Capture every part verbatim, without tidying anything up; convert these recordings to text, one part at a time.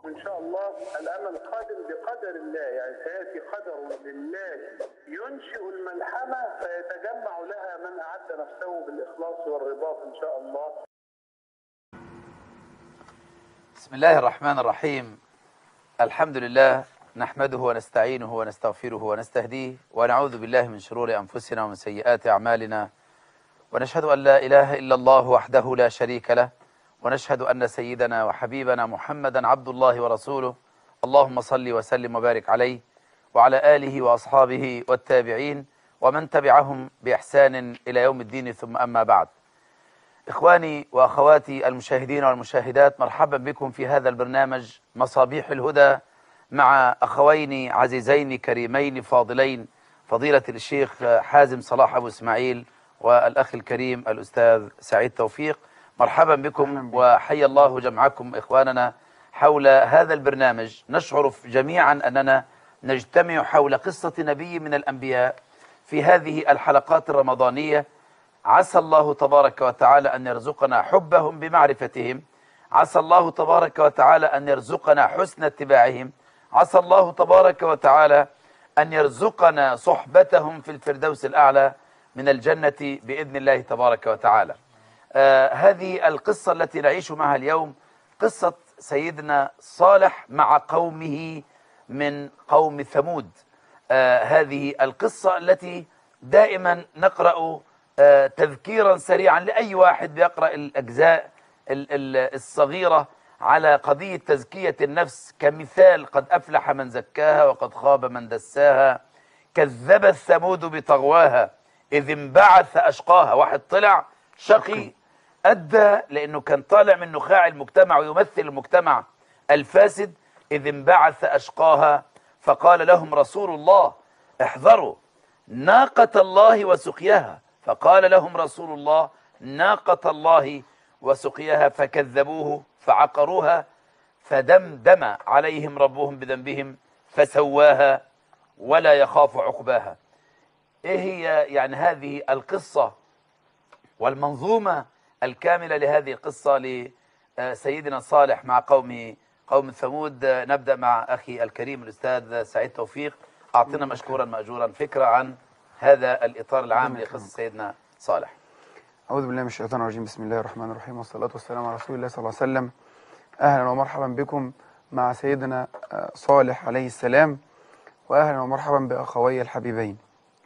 إن شاء الله الأمل قادم بقدر الله، يعني سيأتي قدر لله ينشئ الملحمة فيتجمع لها من أعد نفسه بالإخلاص والرباط إن شاء الله. بسم الله الرحمن الرحيم. الحمد لله نحمده ونستعينه ونستغفره ونستهديه ونعوذ بالله من شرور أنفسنا ومن سيئات أعمالنا، ونشهد أن لا إله إلا الله وحده لا شريك له، ونشهد أن سيدنا وحبيبنا محمدا عبد الله ورسوله. اللهم صل وسلم وبارك عليه وعلى آله وأصحابه والتابعين ومن تبعهم بإحسان إلى يوم الدين، ثم أما بعد. إخواني وأخواتي المشاهدين والمشاهدات، مرحبا بكم في هذا البرنامج مصابيح الهدى مع أخوين عزيزين كريمين فاضلين، فضيلة الشيخ حازم صلاح أبو إسماعيل والأخ الكريم الأستاذ سعيد توفيق. مرحبا بكم وحيا الله جمعكم إخواننا حول هذا البرنامج. نشعر جميعا أننا نجتمع حول قصة نبي من الأنبياء في هذه الحلقات الرمضانية. عسى الله تبارك وتعالى أن يرزقنا حبهم بمعرفتهم، عسى الله تبارك وتعالى أن يرزقنا حسن اتباعهم، عسى الله تبارك وتعالى أن يرزقنا صحبتهم في الفردوس الأعلى من الجنة بإذن الله تبارك وتعالى. آه هذه القصة التي نعيش معها اليوم قصة سيدنا صالح مع قومه من قوم ثمود. آه هذه القصة التي دائما نقرأ آه تذكيرا سريعا لأي واحد بيقرأ الأجزاء الصغيرة على قضية تزكية النفس، كمثال قد أفلح من زكاها وقد خاب من دساها، كذبت ثمود بطغواها إذ انبعث أشقاها. واحد طلع شقي أدى لأنه كان طالع من نخاع المجتمع ويمثل المجتمع الفاسد. إذ انبعث أشقاها فقال لهم رسول الله احذروا ناقة الله وسقياها، فقال لهم رسول الله ناقة الله وسقياها فكذبوه فعقروها فدمدم عليهم ربهم بذنبهم فسواها ولا يخاف عقباها. ايه هي يعني هذه القصة والمنظومة الكاملة لهذه القصة لسيدنا صالح مع قومه قوم ثمود؟ نبدأ مع أخي الكريم الأستاذ سعيد توفيق. أعطنا مشكورا مأجورا فكرة عن هذا الإطار العام لقصة سيدنا صالح. أعوذ بالله من الشيطان الرجيم. بسم الله الرحمن الرحيم، والصلاة والسلام على رسول الله صلى الله عليه وسلم. أهلا ومرحبا بكم مع سيدنا صالح عليه السلام، وأهلا ومرحبا بأخوي الحبيبين.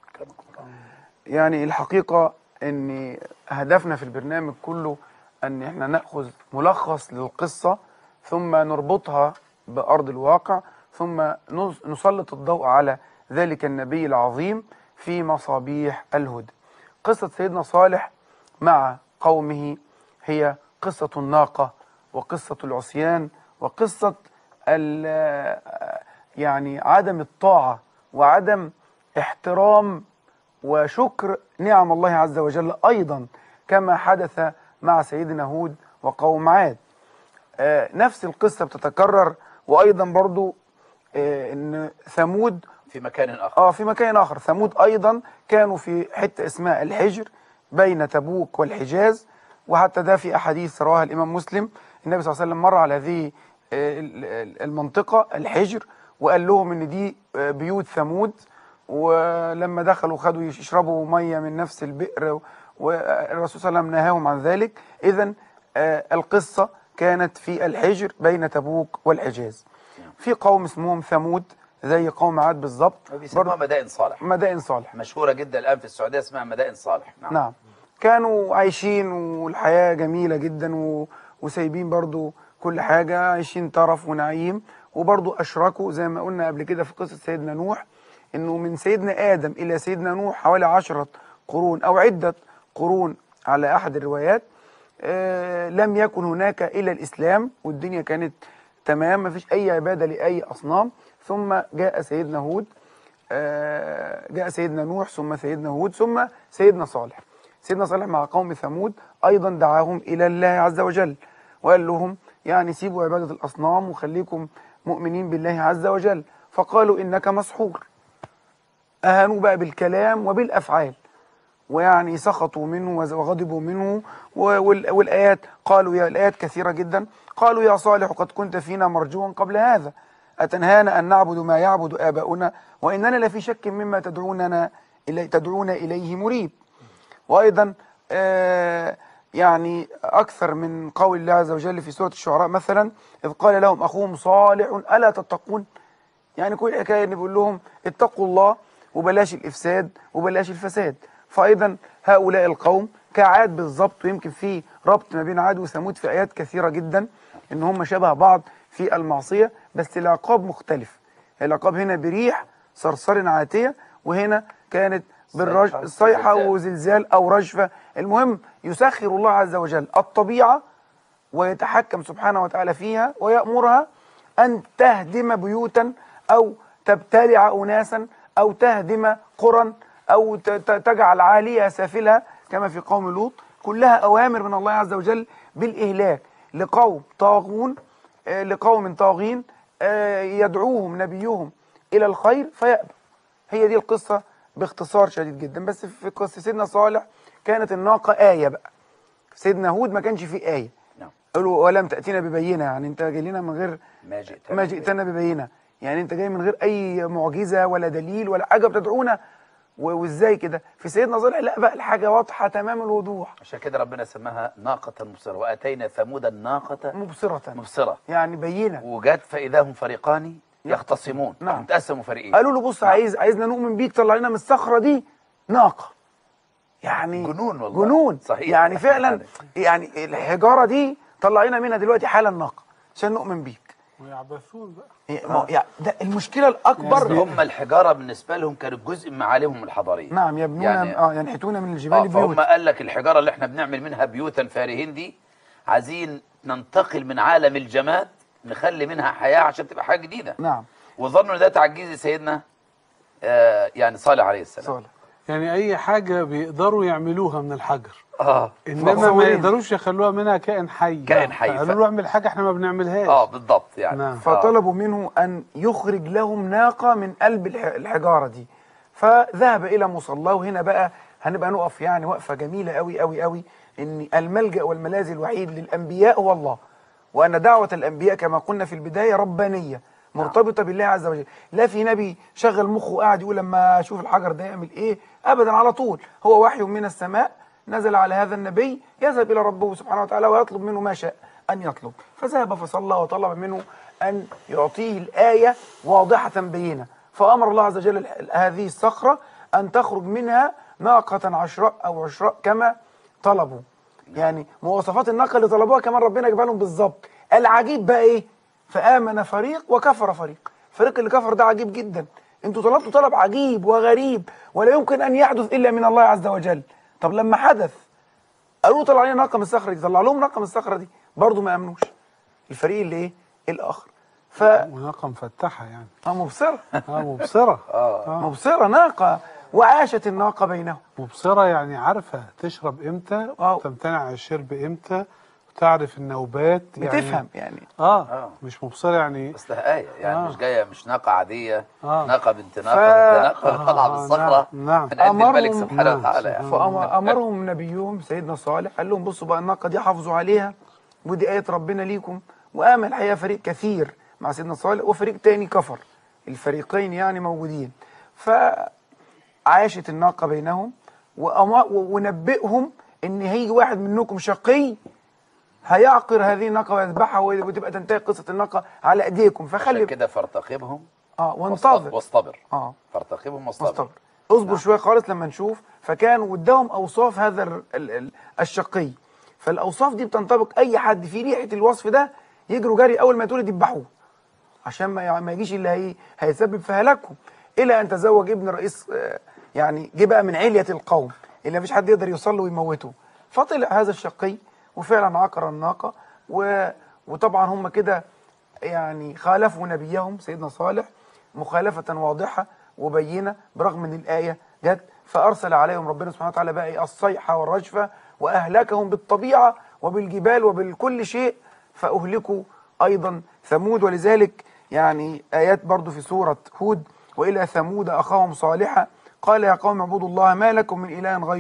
يعني الحقيقة أن هدفنا في البرنامج كله أن احنا نأخذ ملخص للقصة ثم نربطها بأرض الواقع، ثم نسلط الضوء على ذلك النبي العظيم في مصابيح الهدى. قصة سيدنا صالح مع قومه هي قصة الناقة وقصة العصيان وقصة يعني عدم الطاعة وعدم احترام وشكر نعم الله عز وجل، أيضا كما حدث مع سيدنا هود وقوم عاد. آه نفس القصة بتتكرر، وأيضا برضو آه إن ثمود في مكان آخر آه في مكان آخر ثمود أيضا كانوا في حتة اسمها الحجر بين تبوك والحجاز، وحتى ده في أحاديث رواها الإمام مسلم. النبي صلى الله عليه وسلم مر على هذه المنطقة الحجر وقال لهم إن دي بيوت ثمود، ولما دخلوا خدوا يشربوا مية من نفس البئر، والرسول صلى الله عليه وسلم نهاهم عن ذلك. إذن القصة كانت في الحجر بين تبوك والحجاز. في قوم اسمهم ثمود زي قوم عاد بالظبط، بيسموها مدائن صالح. مدائن صالح مشهورة جدا الآن في السعودية، اسمها مدائن صالح. نعم, نعم. كانوا عايشين والحياة جميلة جدا و... وسايبين برضو كل حاجة، عايشين طرف ونعيم، وبرضو أشركوا زي ما قلنا قبل كده في قصة سيدنا نوح، إنه من سيدنا آدم إلى سيدنا نوح حوالي عشرة قرون أو عدة قرون على أحد الروايات. آه لم يكن هناك إلا الإسلام، والدنيا كانت تمام، ما فيش أي عبادة لأي أصنام. ثم جاء سيدنا هود، آه جاء سيدنا نوح، ثم سيدنا هود، ثم سيدنا صالح. سيدنا صالح مع قوم ثمود أيضا دعاهم إلى الله عز وجل، وقال لهم يعني سيبوا عبادة الأصنام وخليكم مؤمنين بالله عز وجل. فقالوا إنك مسحور، أهانوا بقى بالكلام وبالأفعال، ويعني سخطوا منه وغضبوا منه. والآيات قالوا يا الآيات كثيرة جدا. قالوا يا صالح قد كنت فينا مرجوا قبل هذا أتنهانا أن نعبد ما يعبد آباؤنا وإننا لفي شك مما تدعوننا إلي تدعون إليه مريب. وأيضا آه يعني أكثر من قول الله عز وجل في سورة الشعراء مثلا إذ قال لهم أخوهم صالح ألا تتقون. يعني كل حكاية بيقول لهم اتقوا الله وبلاش الإفساد وبلاش الفساد. فأيضا هؤلاء القوم كعاد بالضبط، ويمكن في ربط ما بين عاد وثمود في آيات كثيرة جدا إن هم شبه بعض في المعصية، بس العقاب مختلف. العقاب هنا بريح صرصر عاتية، وهنا كانت بالرج... الصيحة وزلزال أو رجفة. المهم يسخر الله عز وجل الطبيعة ويتحكم سبحانه وتعالى فيها ويأمرها أن تهدم بيوتا أو تبتلع أناسا أو تهدم قرى أو تجعل عاليها سافلها كما في قوم لوط. كلها أوامر من الله عز وجل بالإهلاك لقوم طاغون، لقوم طاغين يدعوهم نبيهم إلى الخير فيأبى. هي دي القصة باختصار شديد جدا. بس في قصة سيدنا صالح كانت الناقة آية بقى. سيدنا هود ما كانش فيه آية. نعم. قالوا ولم تأتينا ببينة، يعني أنت جاي لنا من غير ما جئتنا, ما جئتنا ببينة، يعني أنت جاي من غير أي معجزة ولا دليل ولا حاجة بتدعونا. وازاي كده؟ في سيدنا صالح لا بقى الحاجة واضحة تمام الوضوح. عشان كده ربنا سماها ناقة مبصرة وآتينا ثمود الناقة مبصرة مبصرة يعني بينة. وجت فإذا هم فريقان يختصمون. نعم. تقسموا فريقين. قالوا له بص، نعم. عايز عايزنا نؤمن بيك، طلع لنا من الصخرة دي ناقة. يعني جنون والله. جنون صحيح. يعني فعلا يعني الحجارة دي طلع لنا منها دلوقتي حالا ناقة عشان نؤمن بيك. ويعبثون بقى. آه. يعني ده المشكلة الأكبر. يعني هم الحجارة بالنسبة لهم كانت جزء من معالمهم الحضارية. نعم يبنون يعني اه ينحتون من الجبال آه بيوت. فهم قال لك الحجارة اللي احنا بنعمل منها بيوتا فارهين دي عايزين ننتقل من عالم الجماد نخلي منها حياة عشان تبقى حاجة جديدة. نعم. وظنوا ان ده تعجيز سيدنا آه يعني صالح عليه السلام. صالح. يعني أي حاجة بيقدروا يعملوها من الحجر. اه انما ما يقدروش يخلوها منها كائن حي. كائن حي. قالوا له اعمل حاجه احنا ما بنعملهاش. اه بالضبط يعني. نعم. فطلبوا منه ان يخرج لهم ناقه من قلب الحجاره دي. فذهب الى مصلاه. وهنا بقى هنبقى نقف يعني وقفه جميله قوي قوي قوي، ان الملجا والملاذ الوحيد للانبياء هو الله، وان دعوه الانبياء كما قلنا في البدايه ربانيه مرتبطه بالله عز وجل. لا في نبي شغل مخه وقاعد يقول لما اشوف الحجر ده يعمل ايه، ابدا. على طول هو وحي من السماء نزل على هذا النبي يذهب إلى ربه سبحانه وتعالى ويطلب منه ما شاء أن يطلب. فذهب فصلى وطلب منه أن يعطيه الآية واضحة بينة. فأمر الله عز وجل هذه الصخرة أن تخرج منها ناقة عشراء أو عشراء كما طلبوا. يعني مواصفات الناقة اللي طلبوها كمان ربنا جابها لهم بالظبط. العجيب بقى إيه؟ فآمن فريق وكفر فريق. الفريق اللي كفر ده عجيب جدا. انتوا طلبتوا طلب عجيب وغريب ولا يمكن أن يحدث إلا من الله عز وجل. طب لما حدث قالوا طلع علينا ناقه من الصخره دي، طلع لهم ناقه من الصخره دي برضه ما امنوش. الفريق اللي ايه؟ الاخر. ف ناقه مفتحه يعني. اه مبصره. اه مبصره. اه مبصره ناقه. وعاشت الناقه بينهم. مبصره يعني عارفه تشرب امتى وتمتنع عن الشرب امتى وتعرف النوبات يعني. بتفهم يعني. اه, آه. مش مبصره يعني. بس لها آية يعني. آه. مش جايه مش ناقه عاديه. آه. ناقه بنت ناقه ف... بنت ناقه طالعه آه. بالصخره. نعم. من عند الملك سبحانه وتعالى يعني. فامرهم نبيهم سيدنا صالح قال لهم بصوا بقى الناقه دي حافظوا عليها ودي آية ربنا ليكم. وآمن الحقيقه فريق كثير مع سيدنا صالح وفريق تاني كفر. الفريقين يعني موجودين. فعاشت الناقه بينهم ونبئهم ان هيجي واحد منكم شقي هيعقر هذه الناقه ويذبحها وتبقى تنتهي قصه الناقه على ايديكم. فخلي كده فارتقبهم اه وانتظر واصطبر. اه فارتقبهم واصطبر. اصبر نعم. شويه خالص لما نشوف. فكانوا قدامهم اوصاف هذا ال ال ال الشقي. فالاوصاف دي بتنطبق اي حد في ريحه الوصف ده يجروا جري اول ما يتولد يذبحوه عشان ما ما يجيش اللي هي هيسبب في هلاكهم. الى ان تزوج ابن رئيس آه يعني جه بقى من عليه القوم اللي مفيش حد يقدر يوصل له ويموته. فطلع هذا الشقي وفعلا عقر الناقه و... وطبعا هم كده يعني خالفوا نبيهم سيدنا صالح مخالفه واضحه وبينه برغم ان الايه جت. فارسل عليهم ربنا سبحانه وتعالى بقى الصيحه والرجفه واهلكهم بالطبيعه وبالجبال وبالكل شيء. فاهلكوا ايضا ثمود. ولذلك يعني ايات برضو في سوره هود والى ثمود اخاهم صالحا قال يا قوم اعبدوا الله ما لكم من اله غيره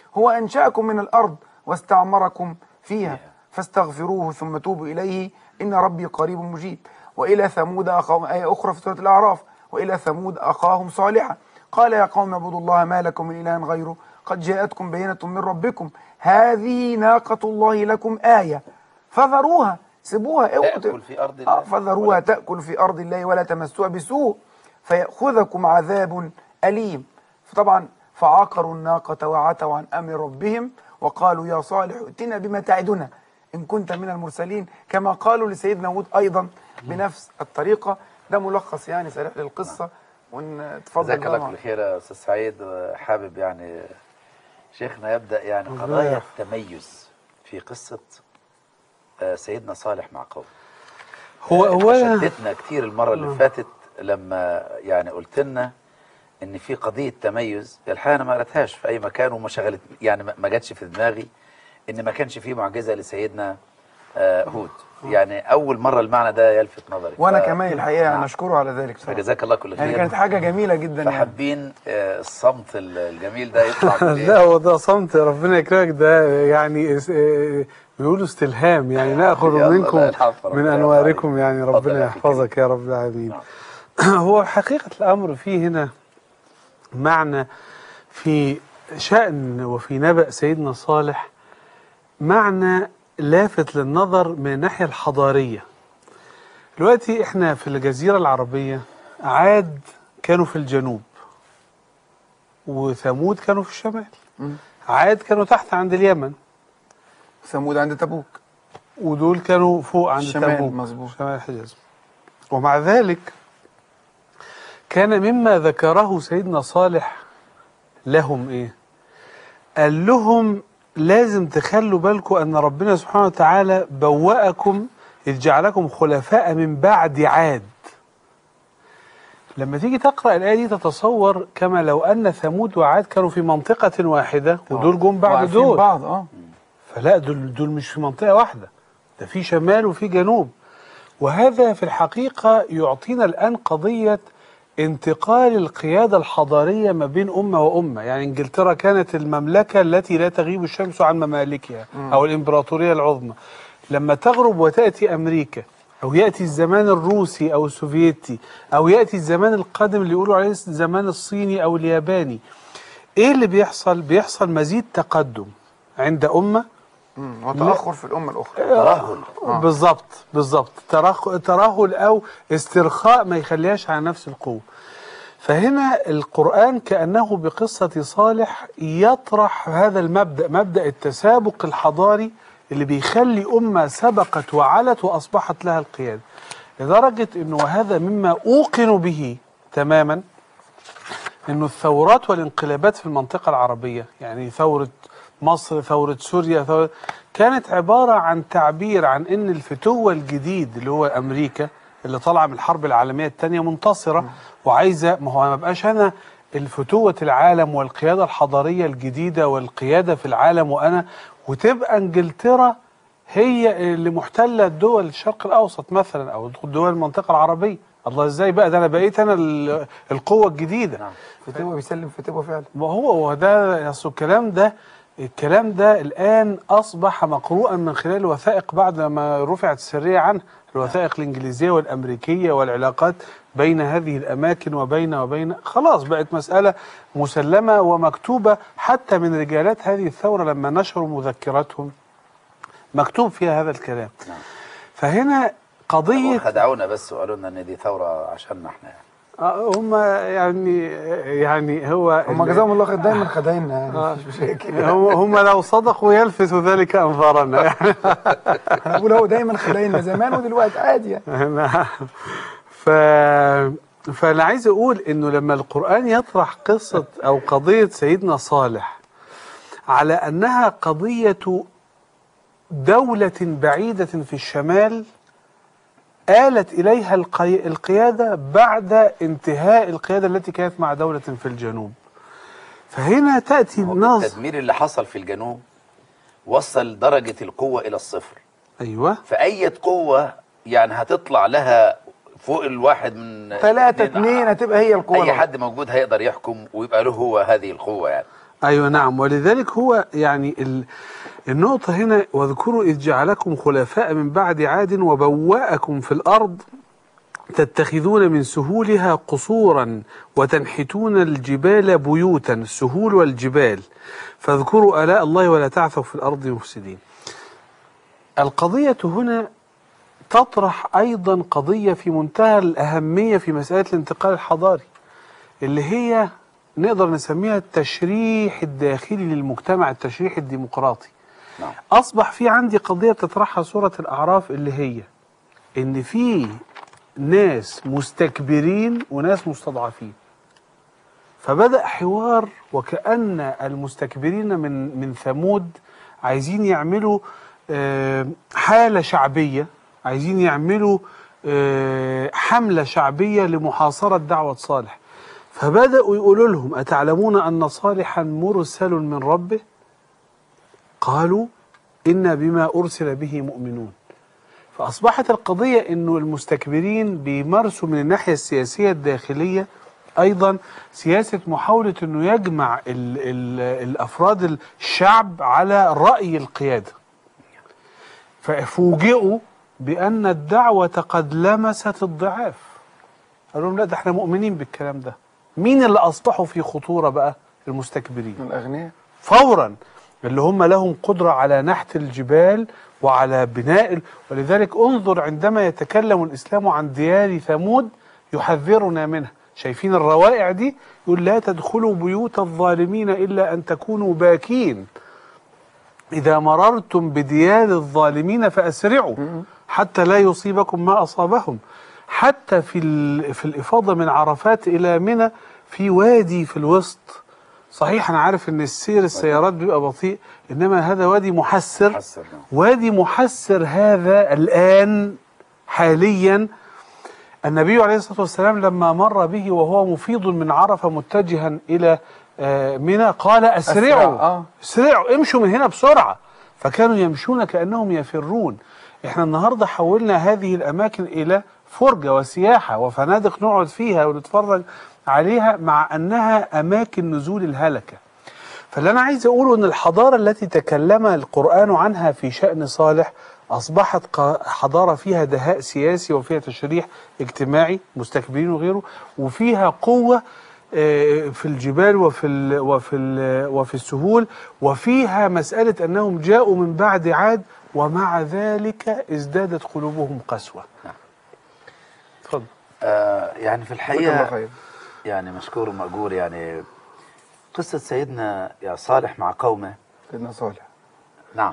هو أنشأكم من الأرض واستعمركم فيها فاستغفروه ثم توبوا إليه إن ربي قريب مجيب. وإلى ثمود أخاهم، آية أخرى في سورة الأعراف، وإلى ثمود أخاهم صالحا قال يا قوم اعبدوا الله ما لكم من إله غيره قد جاءتكم بينة من ربكم هذه ناقة الله لكم آية فذروها، سيبوها تأكل في أرض الله آه فذروها تأكل في أرض الله ولا تمسوها بسوء فيأخذكم عذاب أليم. فطبعا فعقروا الناقة وعتوا عن أمر ربهم وقالوا يا صالح ائتنا بما تعدنا إن كنت من المرسلين، كما قالوا لسيدنا هود أيضا بنفس الطريقة. ده ملخص يعني سريع للقصة، ونتفضل. جزاك الله كل خير يا أستاذ سعيد. حابب يعني شيخنا يبدأ يعني قضايا التميز في قصة سيدنا صالح مع قومه. هو هو شدتنا كتير المرة اللي فاتت لما يعني قلت لنا ان في قضيه تميز. الحقيقه انا ما قريتهاش في اي مكان وما شغلت يعني ما جاتش في دماغي ان ما كانش في معجزه لسيدنا آه هود. يعني اول مره المعنى ده يلفت نظري، وانا كمان الحقيقه نعم. نشكره على ذلك. جزاك الله كل خير. يعني كانت حاجه جميله جدا. فحابين يعني. آه الصمت الجميل ده يطلع لا هو ده صمت ربنا يكرمك، ده يعني بيقولوا استلهام، يعني ناخذ منكم من انواركم، يعني ربنا يحفظك يا رب العالمين. هو حقيقه الامر فيه هنا معنى في شأن وفي نبأ سيدنا صالح، معنى لافت للنظر من الناحية الحضارية. دلوقتي احنا في الجزيرة العربية، عاد كانوا في الجنوب وثمود كانوا في الشمال. عاد كانوا تحت عند اليمن، ثمود عند تبوك، ودول كانوا فوق عند تبوك مظبوط شمال الحجاز. ومع ذلك كان مما ذكره سيدنا صالح لهم ايه؟ قال لهم لازم تخلوا بالكم ان ربنا سبحانه وتعالى بوأكم إذ جعلكم خلفاء من بعد عاد. لما تيجي تقرأ الآية دي تتصور كما لو أن ثمود وعاد كانوا في منطقة واحدة ودول جم بعد دول بعض. اه فلا دول دول مش في منطقة واحدة، ده في شمال وفي جنوب. وهذا في الحقيقة يعطينا الآن قضية انتقال القيادة الحضارية ما بين أمة وأمة. يعني إنجلترا كانت المملكة التي لا تغيب الشمس عن ممالكها أو الإمبراطورية العظمى. لما تغرب وتأتي أمريكا أو يأتي الزمان الروسي أو السوفيتي أو يأتي الزمان القادم اللي يقولوا عليه الزمان الصيني أو الياباني، إيه اللي بيحصل؟ بيحصل مزيد تقدم عند أمة وتأخر في الأمة الأخرى. ترهل. آه. بالظبط بالظبط ترهل أو استرخاء ما يخليهاش على نفس القوة. فهنا القرآن كأنه بقصة صالح يطرح هذا المبدأ، مبدأ التسابق الحضاري اللي بيخلي أمة سبقت وعلت وأصبحت لها القيادة، لدرجة أنه هذا مما أوقن به تماما، أنه الثورات والانقلابات في المنطقة العربية، يعني ثورة مصر، ثورة سوريا، ثورة كانت عبارة عن تعبير عن أن الفتوة الجديد اللي هو أمريكا اللي طالعة من الحرب العالمية الثانية منتصرة وعايزة، ما هو ما بقاش أنا الفتوة العالم والقيادة الحضارية الجديدة والقيادة في العالم وأنا، وتبقى انجلترا هي اللي محتلة دول الشرق الأوسط مثلا أو دول المنطقة العربية. الله ازاي بقى ده انا بقيت انا القوة الجديدة. نعم. فتوة بيسلم فتوة فعلا. ما هو هو ده اصل الكلام ده الكلام ده الآن أصبح مقروءا من خلال الوثائق بعد ما رفعت السرية عنه، الوثائق الإنجليزية والأمريكية والعلاقات بين هذه الأماكن وبين وبين خلاص بقت مسألة مسلمة ومكتوبة حتى من رجالات هذه الثورة لما نشروا مذكراتهم مكتوب فيها هذا الكلام. فهنا قضية خدعونا بس وقالوا لنا ان دي ثورة عشاننا احنا يعني. هم يعني يعني هو هم جزاهم الله خير دايما خدعنا يعني آه. مش مشاكل. هم هم لو صدقوا يلفث ذلك انظارنا يعني. انا بقول هو دايما خدعنا زمان ودلوقتي عادي يعني. ف فانا عايز اقول انه لما القرآن يطرح قصة او قضية سيدنا صالح على انها قضية دولة بعيدة في الشمال آلت إليها القي... القيادة بعد انتهاء القيادة التي كانت مع دولة في الجنوب. فهنا تأتي النص. التدمير اللي حصل في الجنوب وصل درجة القوة إلى الصفر. أيوة. فأي قوة يعني هتطلع لها فوق الواحد من ثلاثة اثنين هتبقى هي القوة. أي حد موجود هيقدر يحكم ويبقى له هو هذه القوة يعني. أيوة نعم. ولذلك هو يعني ال... النقطة هنا واذكروا إذ جعلكم خلفاء من بعد عاد وبوأكم في الأرض تتخذون من سهولها قصورا وتنحتون الجبال بيوتا، السهول والجبال، فاذكروا آلاء الله ولا تعثوا في الأرض مفسدين. القضية هنا تطرح أيضا قضية في منتهى الأهمية في مسألة الانتقال الحضاري، اللي هي نقدر نسميها التشريح الداخلي للمجتمع، التشريح الديمقراطي. نعم. أصبح في عندي قضية تطرحها سورة الأعراف، اللي هي إن في ناس مستكبرين وناس مستضعفين. فبدأ حوار وكأن المستكبرين من من ثمود عايزين يعملوا حالة شعبية، عايزين يعملوا حملة شعبية لمحاصرة دعوة صالح. فبدأوا يقولوا لهم أتعلمون أن صالحا مرسل من ربه؟ قالوا إنا بما أرسل به مؤمنون. فأصبحت القضية أنه المستكبرين بيمارسوا من الناحية السياسية الداخلية أيضا سياسة محاولة أنه يجمع ال ال الأفراد الشعب على رأي القيادة. ففوجئوا بأن الدعوة قد لمست الضعاف. قالوا لهم لا، ده احنا مؤمنين بالكلام ده. مين اللي أصبحوا في خطورة بقى؟ المستكبرين، الأغنياء فورا، اللي هم لهم قدرة على نحت الجبال وعلى بناء. ولذلك انظر عندما يتكلم الإسلام عن ديار ثمود يحذرنا منها. شايفين الروائع دي؟ يقول لا تدخلوا بيوت الظالمين إلا أن تكونوا باكين، إذا مررتم بديار الظالمين فأسرعوا حتى لا يصيبكم ما أصابهم. حتى في في الإفاضة من عرفات إلى منى في وادي في الوسط. صحيح أنا عارف أن السير السيارات بيبقى بطيء، إنما هذا وادي محسر. محسر وادي محسر هذا الآن حاليا. النبي عليه الصلاة والسلام لما مر به وهو مفيض من عرفة متجها إلى منى قال أسرعوا أسرعوا امشوا من هنا بسرعة. فكانوا يمشون كأنهم يفرون. إحنا النهاردة حولنا هذه الأماكن إلى فرجة وسياحة وفنادق نقعد فيها ونتفرج عليها، مع أنها أماكن نزول الهلكة. فاللي أنا عايز أقوله أن الحضارة التي تكلم القرآن عنها في شأن صالح أصبحت حضارة فيها دهاء سياسي وفيها تشريح اجتماعي، مستكبرين وغيره، وفيها قوة في الجبال وفي ال وفي ال وفي السهول، وفيها مسألة أنهم جاءوا من بعد عاد ومع ذلك ازدادت قلوبهم قسوة. اتفضل. آه يعني في الحقيقة يعني مشكور ومأجور. يعني قصة سيدنا يا صالح مع قومه. سيدنا صالح. نعم.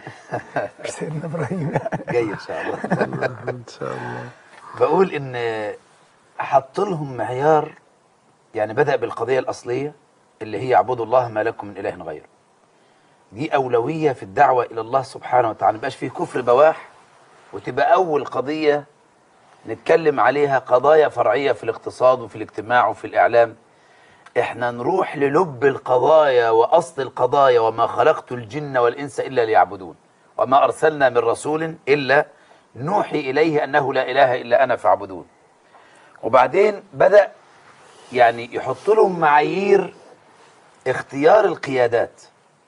سيدنا إبراهيم جاي إن شاء الله. إن شاء الله. بقول إن أحط لهم معيار. يعني بدأ بالقضية الأصلية اللي هي اعبدوا الله ما لكم من إله غيره. دي أولوية في الدعوة إلى الله سبحانه وتعالى، ما يبقاش فيه كفر بواح، وتبقى أول قضية نتكلم عليها قضايا فرعية في الاقتصاد وفي الاجتماع وفي الإعلام. احنا نروح للب القضايا وأصل القضايا. وما خلقت الجن والإنس إلا ليعبدون وما أرسلنا من رسول إلا نوحي إليه أنه لا إله إلا أنا فاعبدون. وبعدين بدأ يعني يحط لهم معايير اختيار القيادات.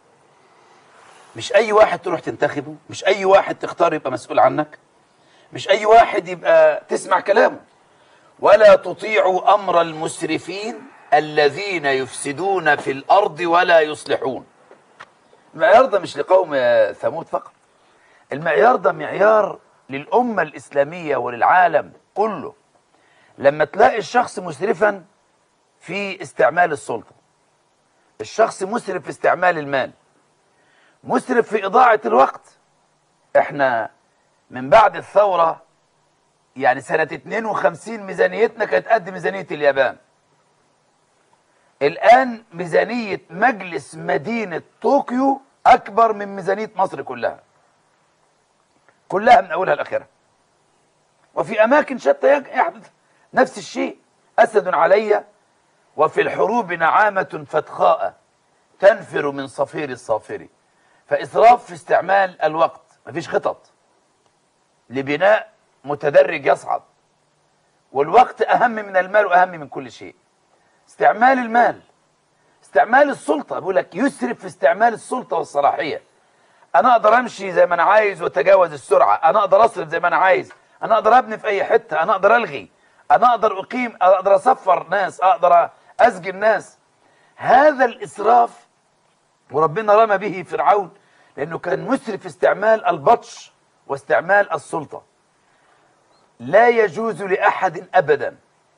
مش أي واحد تروح تنتخبه، مش أي واحد تختار يبقى مسؤول عنك، مش أي واحد يبقى تسمع كلامه. ولا تطيعوا أمر المسرفين الذين يفسدون في الأرض ولا يصلحون. المعيار ده مش لقوم ثمود فقط، المعيار ده معيار للأمة الإسلامية وللعالم كله. لما تلاقي الشخص مسرفا في استعمال السلطة، الشخص مسرف في استعمال المال، مسرف في إضاعة الوقت. احنا من بعد الثورة يعني سنة اتنين وخمسين ميزانيتنا كانت قد ميزانية اليابان. الآن ميزانية مجلس مدينة طوكيو أكبر من ميزانية مصر كلها كلها من أولها لآخرها. وفي أماكن شتى يحدث نفس الشيء. أسد علي وفي الحروب نعامة فتخاء تنفر من صفير الصافر. فإسراف في استعمال الوقت، مفيش خطط لبناء متدرج يصعد، والوقت أهم من المال وأهم من كل شيء. استعمال المال، استعمال السلطة، بقول لك يسرف في استعمال السلطة والصلاحية. أنا أقدر أمشي زي ما أنا عايز وأتجاوز السرعة، أنا أقدر أصرف زي ما أنا عايز، أنا أقدر أبني في أي حتة، أنا أقدر ألغي، أنا أقدر أقيم، أقدر أسفر ناس، أقدر أسجن ناس. هذا الإسراف وربنا رمى به فرعون لأنه كان مسرف في استعمال البطش واستعمال السلطة. لا يجوز لأحد أبدا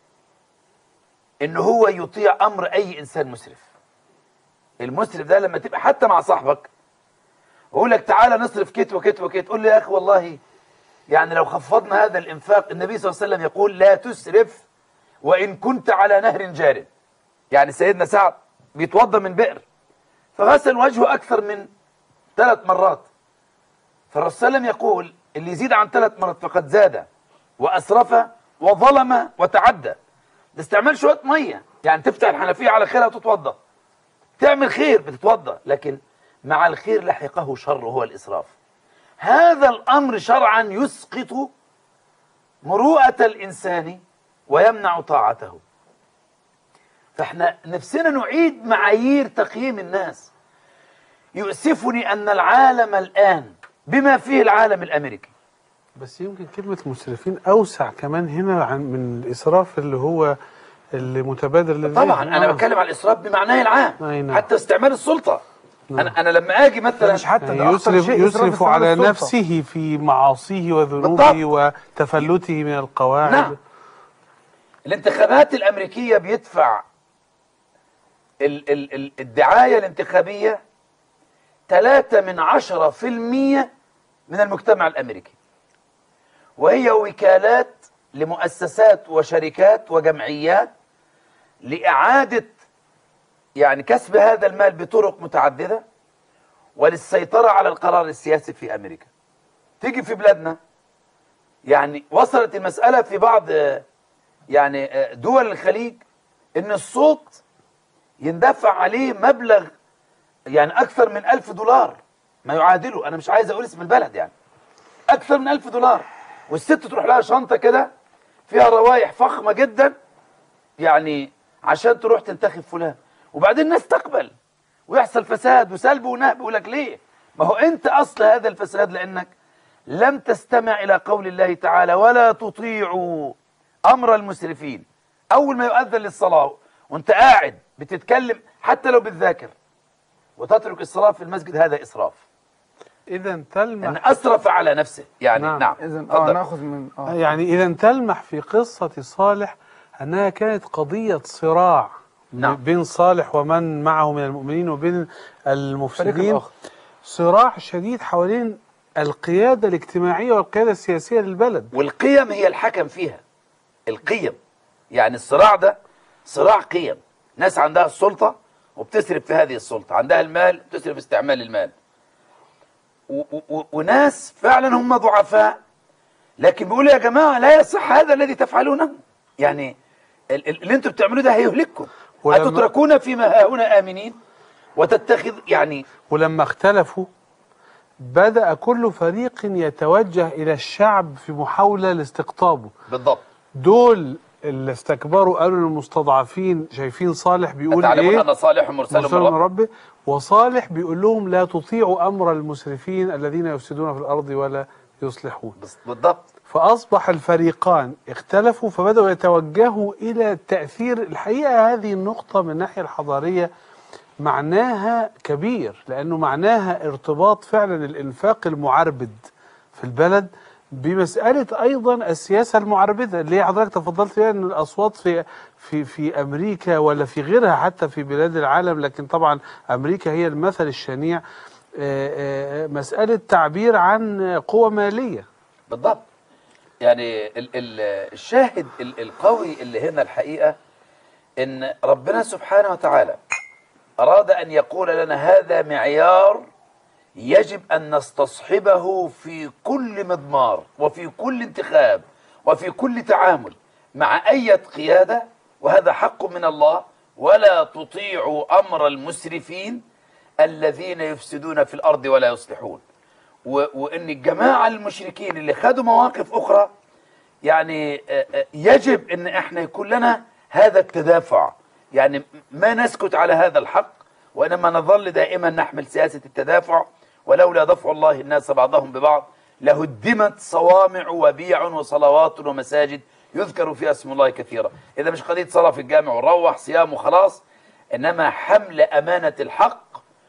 إنه هو يطيع أمر أي إنسان مسرف. المسرف ده لما تبقى حتى مع صاحبك ويقول لك تعالى نصرف كت وكت وكت، تقول له يا أخي والله يعني لو خفضنا هذا الإنفاق، النبي صلى الله عليه وسلم يقول لا تسرف وإن كنت على نهر جار. يعني سيدنا سعد بيتوضى من بئر فغسل وجهه أكثر من ثلاث مرات، فالرسول صلى الله عليه وسلم يقول اللي يزيد عن ثلاث مرات فقد زاد وأسرف وظلم وتعدى. ده استعمال شوية مية، يعني تفتح الحنفية على خيرها وتتوضى، تعمل خير بتتوضى، لكن مع الخير لحقه شر هو الإسراف. هذا الأمر شرعا يسقط مروءة الإنسان ويمنع طاعته. فاحنا نفسنا نعيد معايير تقييم الناس. يؤسفني أن العالم الآن بما فيه العالم الأمريكي، بس يمكن كلمة مسرفين أوسع كمان هنا عن من الإسراف اللي هو اللي متبادر للذهن. طبعا أنا بتكلم على الإسراف بمعناه العام. نعم. حتى استعمال السلطة. نعم. أنا أنا لما أجي مثلا مش حتى ده يعني أخطر يسرف, شيء إسراف يسرف استعمال على السلطة. نفسه في معاصيه وذنوبه وتفلته من القواعد. نعم. الانتخابات الأمريكية بيدفع ال ال ال الدعاية الانتخابية ثلاثة من عشرة في المية من المجتمع الأمريكي، وهي وكالات لمؤسسات وشركات وجمعيات لإعادة يعني كسب هذا المال بطرق متعددة وللسيطرة على القرار السياسي في أمريكا. تيجي في بلادنا يعني وصلت المسألة في بعض يعني دول الخليج إن الصوت يندفع عليه مبلغ يعني أكثر من ألف دولار، ما يعادله، أنا مش عايز أقول اسم البلد، يعني أكثر من ألف دولار، والست تروح لها شنطة كده فيها روايح فخمة جدا يعني عشان تروح تنتخب فلان، وبعدين الناس تقبل ويحصل فساد وسلب ونهب. يقول لك ليه؟ ما هو أنت أصل هذا الفساد لأنك لم تستمع إلى قول الله تعالى ولا تطيعوا أمر المسرفين. أول ما يؤذن للصلاة وأنت قاعد بتتكلم حتى لو بتذاكر وتترك الصلاة في المسجد، هذا إسراف. إذا تلمح أن أسرف على نفسه يعني. نعم, نعم. إذن آه ناخذ من آه. يعني إذا تلمح في قصة صالح أنها كانت قضية صراع نعم. بين صالح ومن معه من المؤمنين وبين المفسدين، الآخر. صراع شديد حوالين القيادة الاجتماعية والقيادة السياسية للبلد، والقيم هي الحكم فيها. القيم يعني الصراع ده صراع قيم، ناس عندها السلطة وبتسرف في هذه السلطة، عندها المال بتسرف استعمال المال، و و وناس فعلا هم ضعفاء لكن بيقولوا يا جماعة لا يصح هذا الذي تفعلونه، يعني ال ال اللي انتم بتعملوه ده هيهلككم، أتتركون فيما هاهنا آمنين وتتخذ يعني. ولما اختلفوا بدأ كل فريق يتوجه إلى الشعب في محاولة لاستقطابه. بالضبط. دول اللي استكبروا قالوا للمستضعفين شايفين صالح بيقول تعلمون ايه؟ أن صالح مرسل من ربه. ربه. وصالح بيقول لهم لا تطيعوا أمر المسرفين الذين يفسدون في الأرض ولا يصلحون. بالضبط. فأصبح الفريقان اختلفوا فبدأوا يتوجهوا إلى التأثير. الحقيقة هذه النقطة من الناحية الحضارية معناها كبير، لأنه معناها ارتباط فعلا الإنفاق المعربد في البلد بمسألة أيضا السياسة المعربدة اللي هي حضرتك تفضلت فيها، أن الأصوات في في في أمريكا ولا في غيرها حتى في بلاد العالم، لكن طبعا أمريكا هي المثل الشنيع، مسألة تعبير عن قوة مالية. بالضبط. يعني ال ال الشاهد ال القوي اللي هنا الحقيقة إن ربنا سبحانه وتعالى أراد أن يقول لنا هذا معيار يجب أن نستصحبه في كل مضمار وفي كل انتخاب وفي كل تعامل مع أي قيادة، وهذا حق من الله. ولا تطيعوا أمر المسرفين الذين يفسدون في الأرض ولا يصلحون. وإن الجماعة المشركين اللي خدوا مواقف أخرى يعني يجب أن احنا يكون لنا هذا التدافع، يعني ما نسكت على هذا الحق، وإنما نظل دائما نحمل سياسة التدافع. ولولا دفع الله الناس بعضهم ببعض لهدمت صوامع وبيع وصلوات ومساجد يذكر فيها اسم الله كثيرا. إذا مش قضية صلاة في الجامع وروح صيام وخلاص، إنما حمل أمانة الحق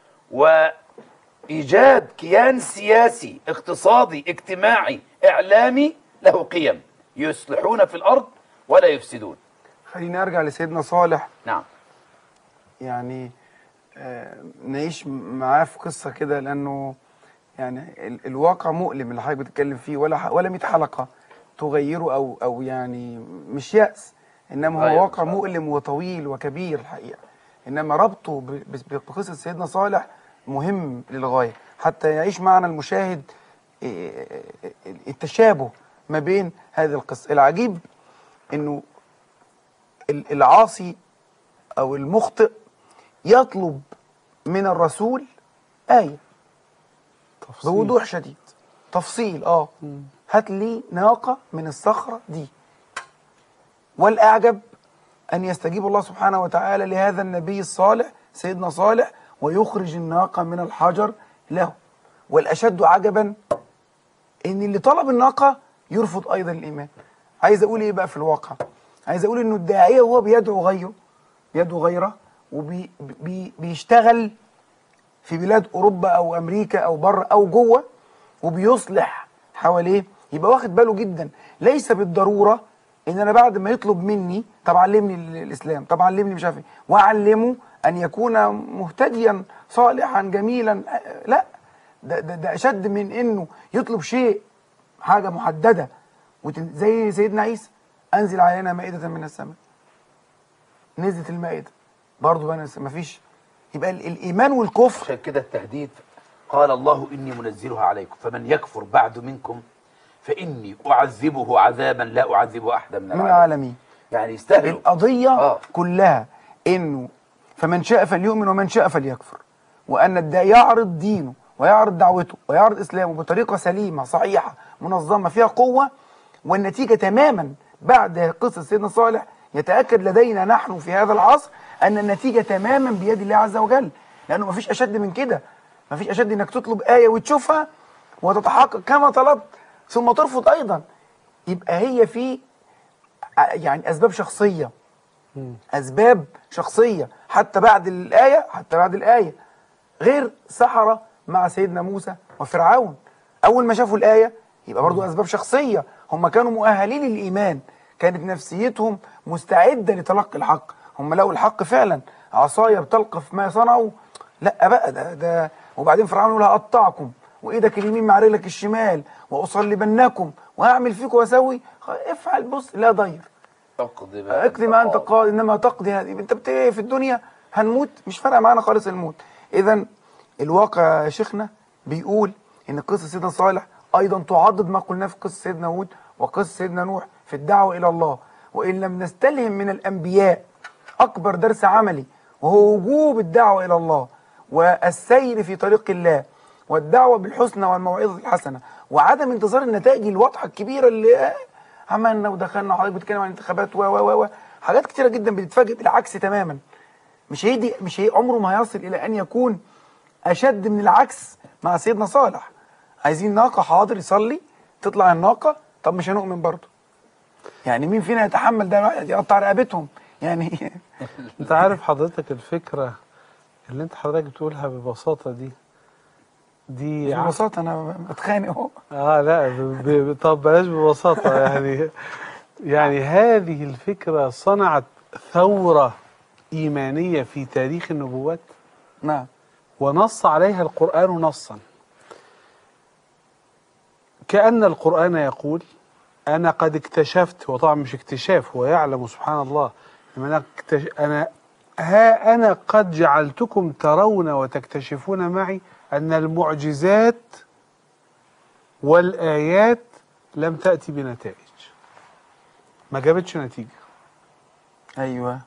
وإيجاد كيان سياسي اقتصادي اجتماعي إعلامي له قيم يصلحون في الأرض ولا يفسدون. خلينا نرجع لسيدنا صالح. نعم. يعني آه نعيش معاه في قصة كده، لأنه يعني ال الواقع مؤلم اللي حضرتك بتتكلم فيه، ولا ولا مئة حلقة تغيره أو أو يعني مش يأس، إنما هو أيوة واقع مؤلم وطويل وكبير الحقيقة. إنما ربطه بقصة سيدنا صالح مهم للغاية، حتى يعيش معنا المشاهد التشابه ما بين هذه القصة. العجيب إنه العاصي أو المخطئ يطلب من الرسول آية تفصيل. بوضوح شديد، تفصيل. اه هات لي ناقة من الصخرة دي. والأعجب أن يستجيب الله سبحانه وتعالى لهذا النبي الصالح سيدنا صالح ويخرج الناقة من الحجر له. والأشد عجبا أن اللي طلب الناقة يرفض أيضا الإيمان. عايز أقول إيه بقى في الواقع؟ عايز أقول إنه الداعية وهو بيدعو غيره بيدعو غيره وبيشتغل في بلاد أوروبا أو أمريكا أو بره أو جوه وبيصلح حواليه، يبقى واخد باله جدا. ليس بالضرورة ان انا بعد ما يطلب مني طب علمني الاسلام، طب علمني مش عارف ايه، واعلمه ان يكون مهتديا صالحا جميلا. لا، ده, ده, ده اشد من انه يطلب شيء حاجه محدده زي سيدنا عيسى انزل علينا مائده من السماء. نزلت المائده برضه ما فيش. يبقى الايمان والكفر. عشان كده التهديد قال الله اني منزلها عليكم فمن يكفر بعد منكم فإني أعذبه عذابا لا أعذبه أحدا من العالمين. العالمين. يعني يستاهلوا. القضية آه. كلها إنه فمن شاء فليؤمن ومن شاء فليكفر، وأن الداعي يعرض دينه ويعرض دعوته ويعرض إسلامه بطريقة سليمة صحيحة منظمة فيها قوة. والنتيجة تماما بعد قصة سيدنا صالح يتأكد لدينا نحن في هذا العصر أن النتيجة تماما بيد الله عز وجل، لأنه مفيش أشد من كده. مفيش أشد إنك تطلب آية وتشوفها وتتحقق كما طلبت ثم ترفض أيضا. يبقى هي في يعني أسباب شخصية، أسباب شخصية حتى بعد الآية حتى بعد الآية غير سحرة مع سيدنا موسى وفرعون. أول ما شافوا الآية يبقى برضو أسباب شخصية. هم كانوا مؤهلين للإيمان، كانت نفسيتهم مستعدة لتلقي الحق. هم لقوا الحق فعلا، عصاية بتلقف ما صنعوا. لا بقى ده, ده وبعدين فرعون يقول هقطعكم وايدك اليمين مع رجلك الشمال واصلبنكم وهعمل فيكم واسوي. افعل بص لا ضير. تقضي ما اقضي ما انت قاضي انما تقضي هذه. انت بت- في الدنيا هنموت مش فارقه معانا خالص الموت. اذا الواقع يا شيخنا بيقول ان قصه سيدنا صالح ايضا تعضد ما قلناه في قصه سيدنا هود وقصه سيدنا نوح في الدعوه الى الله. وان لم نستلهم من الانبياء اكبر درس عملي وهو وجوب الدعوه الى الله والسير في طريق الله والدعوة بالحسنى والموعظة الحسنة وعدم انتظار النتائج الواضحة الكبيرة اللي عملنا ودخلنا. وحضرتك بتتكلم عن انتخابات و و و حاجات كتيرة جدا بتتفاجئ بالعكس تماما. مش هي دي مش هي عمره ما هيصل إلى أن يكون أشد من العكس مع سيدنا صالح. عايزين ناقة، حاضر يصلي تطلع الناقة، طب مش هنؤمن برضه. يعني مين فينا يتحمل ده؟ الواحد يقطع رقبتهم يعني. انت عارف حضرتك الفكرة اللي انت حضرتك بتقولها ببساطة دي دي ببساطة أنا بتخانق أهو. اه لا ب... ب... طب بلاش ببساطة يعني يعني هذه الفكرة صنعت ثورة إيمانية في تاريخ النبوات. نعم. ونص عليها القرآن نصا، كأن القرآن يقول أنا قد اكتشفت، وطبعا مش اكتشاف، هو يعلم سبحان الله، أنا, اكتش... أنا ها أنا قد جعلتكم ترون وتكتشفون معي أن المعجزات والآيات لم تأتي بنتائج، ما جابتش نتيجة. أيوة.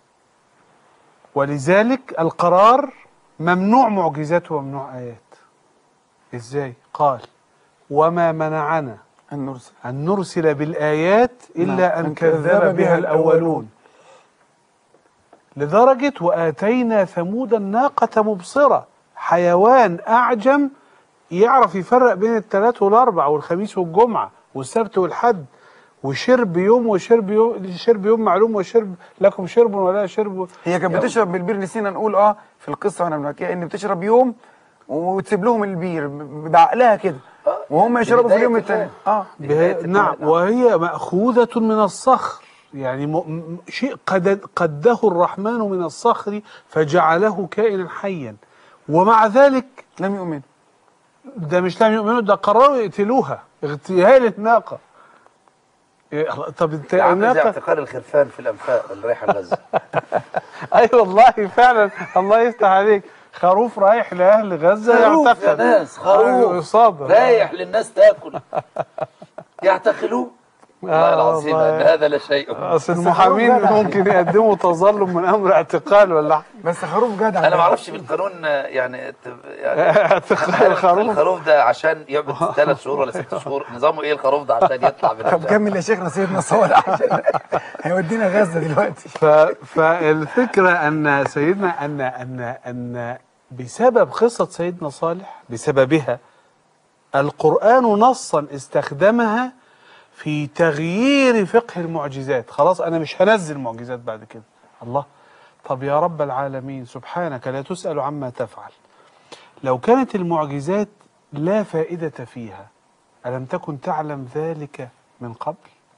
ولذلك القرار ممنوع معجزات وممنوع آيات. إزاي؟ قال وما منعنا أن نرسل أن نرسل بالآيات إلا نعم. أن كذب بها الأولون. لدرجة وآتينا ثمود الناقة مبصرة، حيوان أعجم يعرف يفرق بين الثلاث والأربع والخميس والجمعة والسبت والحد، وشرب يوم وشرب يوم، شرب يوم معلوم وشرب لكم شرب ولا شرب. هي كانت بتشرب بالبير، نسينا نقول اه في القصه واحنا بنحكيها ان بتشرب يوم وتسيب لهم البير بعقلها كده وهم يشربوا في اليوم الثاني. اه نعم، وهي مأخوذة من الصخر، يعني م... م... شيء قد قده الرحمن من الصخر فجعله كائنا حيا، ومع ذلك لم يؤمن. ده مش لم يؤمنوا، ده قرروا يقتلوها اغتيال الناقة. طب انت الناقة اعتقال الخرفان في الانفاق اللي رايحه غزه. اي والله فعلا، الله يفتح عليك، خروف رايح لاهل غزه يعتقل. يا ناس خروف رايح للناس تاكل يعتقلوه. والله العظيم ان هذا لشيء. اصل المحامين ممكن يقدموا تظلم من امر اعتقال ولا بس خروف جدع. انا ما اعرفش بالقانون يعني يعني اعتقال الخروف. الخروف ده عشان يقعد ثلاث شهور ولا ست شهور، نظامه ايه الخروف ده عشان يطلع من؟ طب كمل يا شيخنا سيدنا صالح عشان هيودينا غزه دلوقتي. ف... فالفكره ان سيدنا ان ان ان بسبب قصه سيدنا صالح، بسببها القرآن نصا استخدمها في تغيير فقه المعجزات. خلاص أنا مش هنزل معجزات بعد كده. الله، طب يا رب العالمين سبحانك لا تسأل عما تفعل. لو كانت المعجزات لا فائدة فيها ألم تكن تعلم ذلك من قبل؟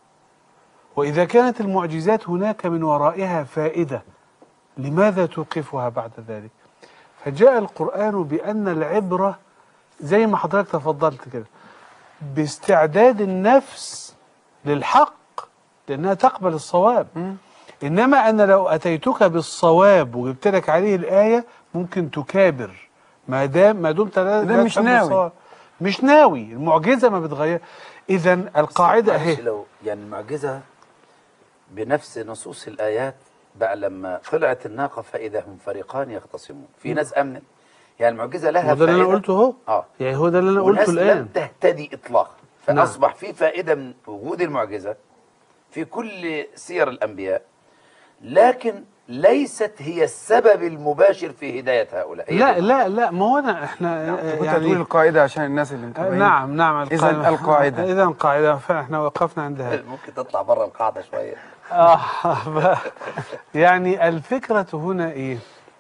وإذا كانت المعجزات هناك من ورائها فائدة لماذا توقفها بعد ذلك؟ فجاء القرآن بأن العبرة زي ما حضرتك تفضلت كده باستعداد النفس للحق لأنها تقبل الصواب. م. إنما أنا لو أتيتك بالصواب وجبت لك عليه الآية ممكن تكابر ما دام ما دمت لا مش ناوي. مش ناوي، المعجزة ما بتغير. إذا القاعدة أهي، لو يعني المعجزة بنفس نصوص الآيات بقى لما طلعت الناقة فإذا هم فريقان يختصمون، في ناس أمنت، يعني المعجزة لها فائدة. هو ده اللي أنا قلته أهو. اه يعني هو ده اللي أنا قلته الآن. لم تهتدي إطلاقا، فأصبح نعم. في فائدة من وجود المعجزة في كل سير الأنبياء، لكن ليست هي السبب المباشر في هداية هؤلاء. لا لا لا ما هو أنا إحنا نعم. يعني كنت هتقول القاعدة عشان الناس اللي متابعين. نعم نعم إذا القاعدة إذا القاعدة فإحنا وقفنا عندها. ممكن تطلع بره القاعدة شوية. آه يعني الفكرة هنا إيه؟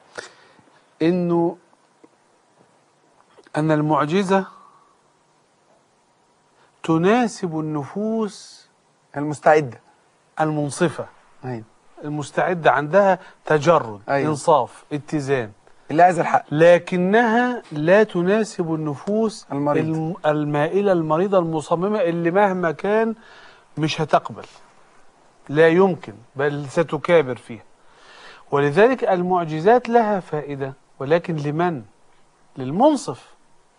إنه أن المعجزة تناسب النفوس المستعدة المنصفة. أيوة. المستعدة عندها تجرد، أيوة. إنصاف، اتزان، اللي عايز الحق، لكنها لا تناسب النفوس المريض. المائلة المريضة المصممة اللي مهما كان مش هتقبل، لا يمكن، بل ستكابر فيها. ولذلك المعجزات لها فائدة، ولكن لمن؟ للمنصف،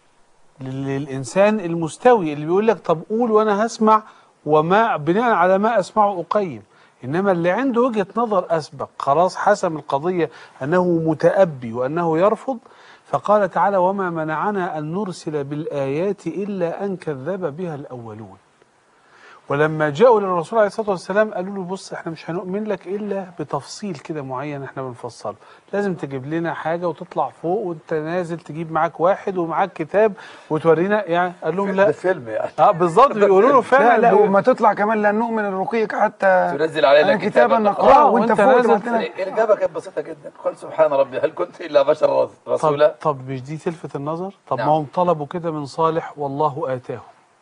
للإنسان المستوي اللي بيقول لك طب قول وأنا هسمع وما بناء على ما أسمعه أقيم. إنما اللي عنده وجهة نظر أسبق، خلاص حسم القضية أنه متأبي وأنه يرفض، فقال تعالى وما منعنا أن نرسل بالآيات إلا أن كذب بها الأولون. ولما جاءوا للرسول عليه الصلاة والسلام قالوا له بص احنا مش هنؤمن لك إلا بتفصيل كده معين احنا بنفصله، لازم تجيب لنا حاجة وتطلع فوق وانت نازل تجيب معاك واحد ومعاك كتاب وتورينا. يعني قال لهم لا، ده فيلم يعني. اه بالظبط، بيقولوا له فعلا لا لا وما تطلع كمان لا نؤمن الرقيق حتى تنزل علينا كتابا نقرأه وانت فوق. الإجابة كانت بسيطة جدا، قل سبحان ربي هل كنت إلا بشر رسولا. طب, طب مش دي تلفت النظر؟ طب نعم. ما هم طلبوا كده من صالح والله آتاه،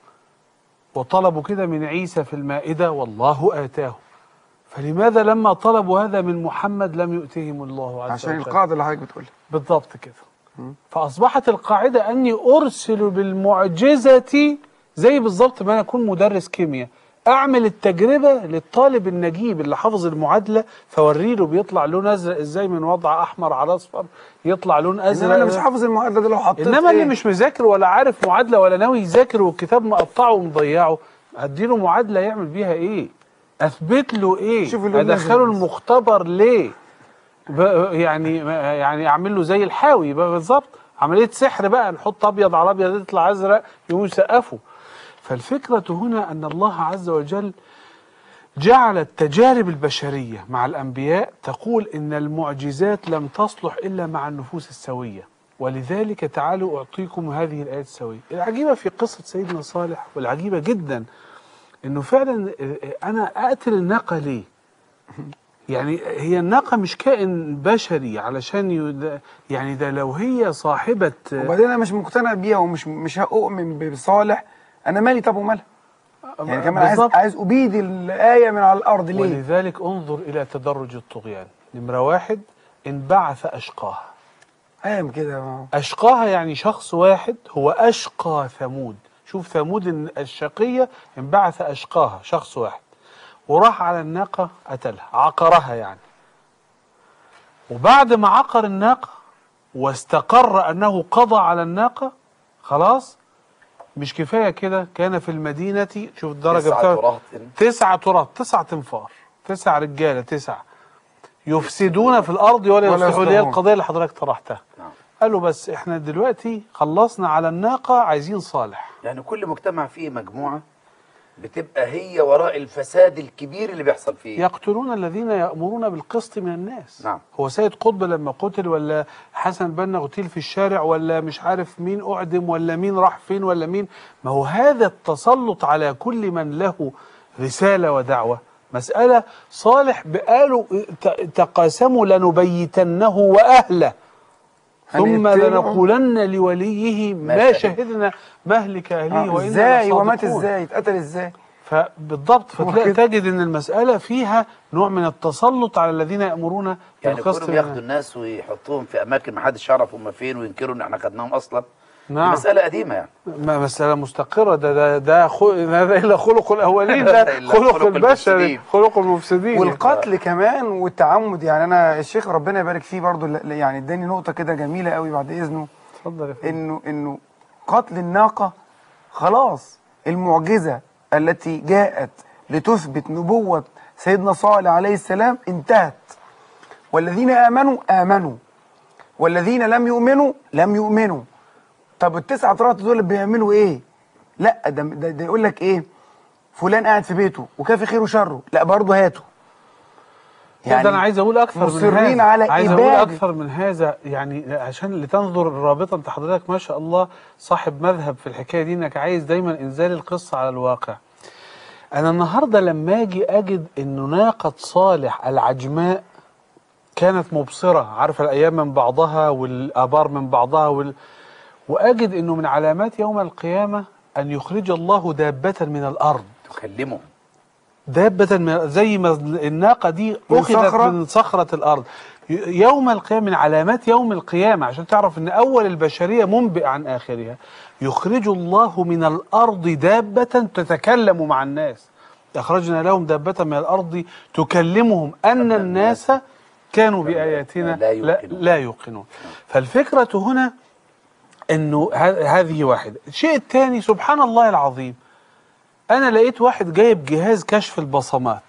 وطلبوا كده من عيسى في المائدة والله آتاه، فلماذا لما طلبوا هذا من محمد لم يؤتهم الله عز وجل؟ عشان القاعدة اللي حضرتك بتقولها بالضبط كده. فأصبحت القاعدة أني أرسل بالمعجزة زي بالضبط ما أنا أكون مدرس كيمياء، أعمل التجربة للطالب النجيب اللي حافظ المعادلة فوري له بيطلع لون أزرق إزاي من وضع أحمر على أصفر يطلع لون أزرق. إنما أنا مش حافظ المعادلة دي لو حطيت إنما إيه؟ اللي مش مذاكر ولا عارف معادلة ولا ناوي يذاكر والكتاب مقطعه ومضيعه، هديله معادلة يعمل بيها إيه؟ أثبت له إيه؟ أدخله المختبر ليه؟ يعني يعني أعمل له زي الحاوي بالظبط، عملية سحر بقى، نحط أبيض على أبيض يطلع أزرق يقوم يسقفه. فالفكرة هنا أن الله عز وجل جعل التجارب البشرية مع الأنبياء تقول إن المعجزات لم تصلح إلا مع النفوس السوية، ولذلك تعالوا أعطيكم هذه الآيات السوية. العجيبة في قصة سيدنا صالح والعجيبة جدا إنه فعلا أنا أقتل الناقة ليه؟ يعني هي الناقة مش كائن بشري علشان يد... يعني ده لو هي صاحبة. وبعدين أنا مش مقتنع بيها ومش مش هؤمن بصالح، أنا مالي طب ومالها؟ يعني كمان عايز عايز أبيد الآية من على الأرض ليه؟ ولذلك انظر إلى تدرج الطغيان. نمرة واحد، انبعث أشقاها. قام كده أشقاها يعني شخص واحد هو أشقى ثمود. شوف ثمود الشقية، انبعث أشقاها شخص واحد، وراح على الناقة قتلها، عقرها يعني. وبعد ما عقر الناقة واستقر أنه قضى على الناقة، خلاص مش كفاية كده، كان في المدينة، شوف الدرجة بتاعته، تسعة تراب، تسعة تنفار، تسع رجالة، تسع يفسدون في الأرض ولا يصلحون. اللي هي القضية اللي حضرتك طرحتها. قالوا بس احنا دلوقتي خلصنا على الناقة، عايزين صالح. يعني كل مجتمع فيه مجموعة بتبقى هي وراء الفساد الكبير اللي بيحصل فيه. يقتلون الذين يأمرون بالقسط من الناس. نعم. هو سيد قطب لما قتل، ولا حسن البنا اغتيل في الشارع، ولا مش عارف مين أعدم، ولا مين راح فين، ولا مين، ما هو هذا التسلط على كل من له رسالة ودعوة. مسألة صالح بقالوا تقاسموا لنبيتنه وأهله ثم لنقولن لوليه ما شهدنا مهلك أهله آه وإنا ازاي ومات ازاي اتقتل ازاي. فبالضبط فتلاقي تجد ان المسألة فيها نوع من التسلط على الذين يأمرون بالقسط. يعني ياخدوا الناس ويحطوهم في اماكن ما حدش يعرف هم فين، وينكروا ان احنا خدناهم اصلا. نعم. مسألة قديمة يعني. مسألة مستقرة. ده ده ده هذا إلا خلق الأولين، ده خلق البشر، خلق المفسدين. والقتل كمان والتعمد. يعني أنا الشيخ ربنا يبارك فيه برضو يعني اداني نقطة كده جميلة قوي بعد إذنه. اتفضل يا فندم. إنه إنه قتل الناقة خلاص المعجزة التي جاءت لتثبت نبوة سيدنا صالح عليه السلام انتهت. والذين آمنوا آمنوا والذين لم يؤمنوا لم يؤمنوا. طب التسعة طرات دول بيعملوا ايه؟ لا ده, ده, ده يقول لك ايه؟ فلان قاعد في بيته وكافي خيره وشره، لا برضه هاته. يعني ده انا عايز اقول اكثر من هذا، على عايز اقول اكثر من هذا، يعني عشان لتنظر الرابطه. انت حضرتك ما شاء الله صاحب مذهب في الحكايه دي، انك عايز دايما انزال القصه على الواقع. انا النهارده لما اجي اجد انه ناقه صالح العجماء كانت مبصره، عارفه الايام من بعضها والابار من بعضها وال... واجد انه من علامات يوم القيامه ان يخرج الله دابه من الارض تكلمه. دابة من زي ما الناقة دي أخذت من صخرة الأرض. يوم القيامة من علامات يوم القيامة، عشان تعرف أن أول البشرية منبئ عن آخرها. يخرج الله من الأرض دابة تتكلم مع الناس. أخرجنا لهم دابة من الأرض تكلمهم أن الناس كانوا بآياتنا لا, لا يوقنون. فالفكرة هنا أنه هذه واحدة. الشيء الثاني سبحان الله العظيم، أنا لقيت واحد جايب جهاز كشف البصمات،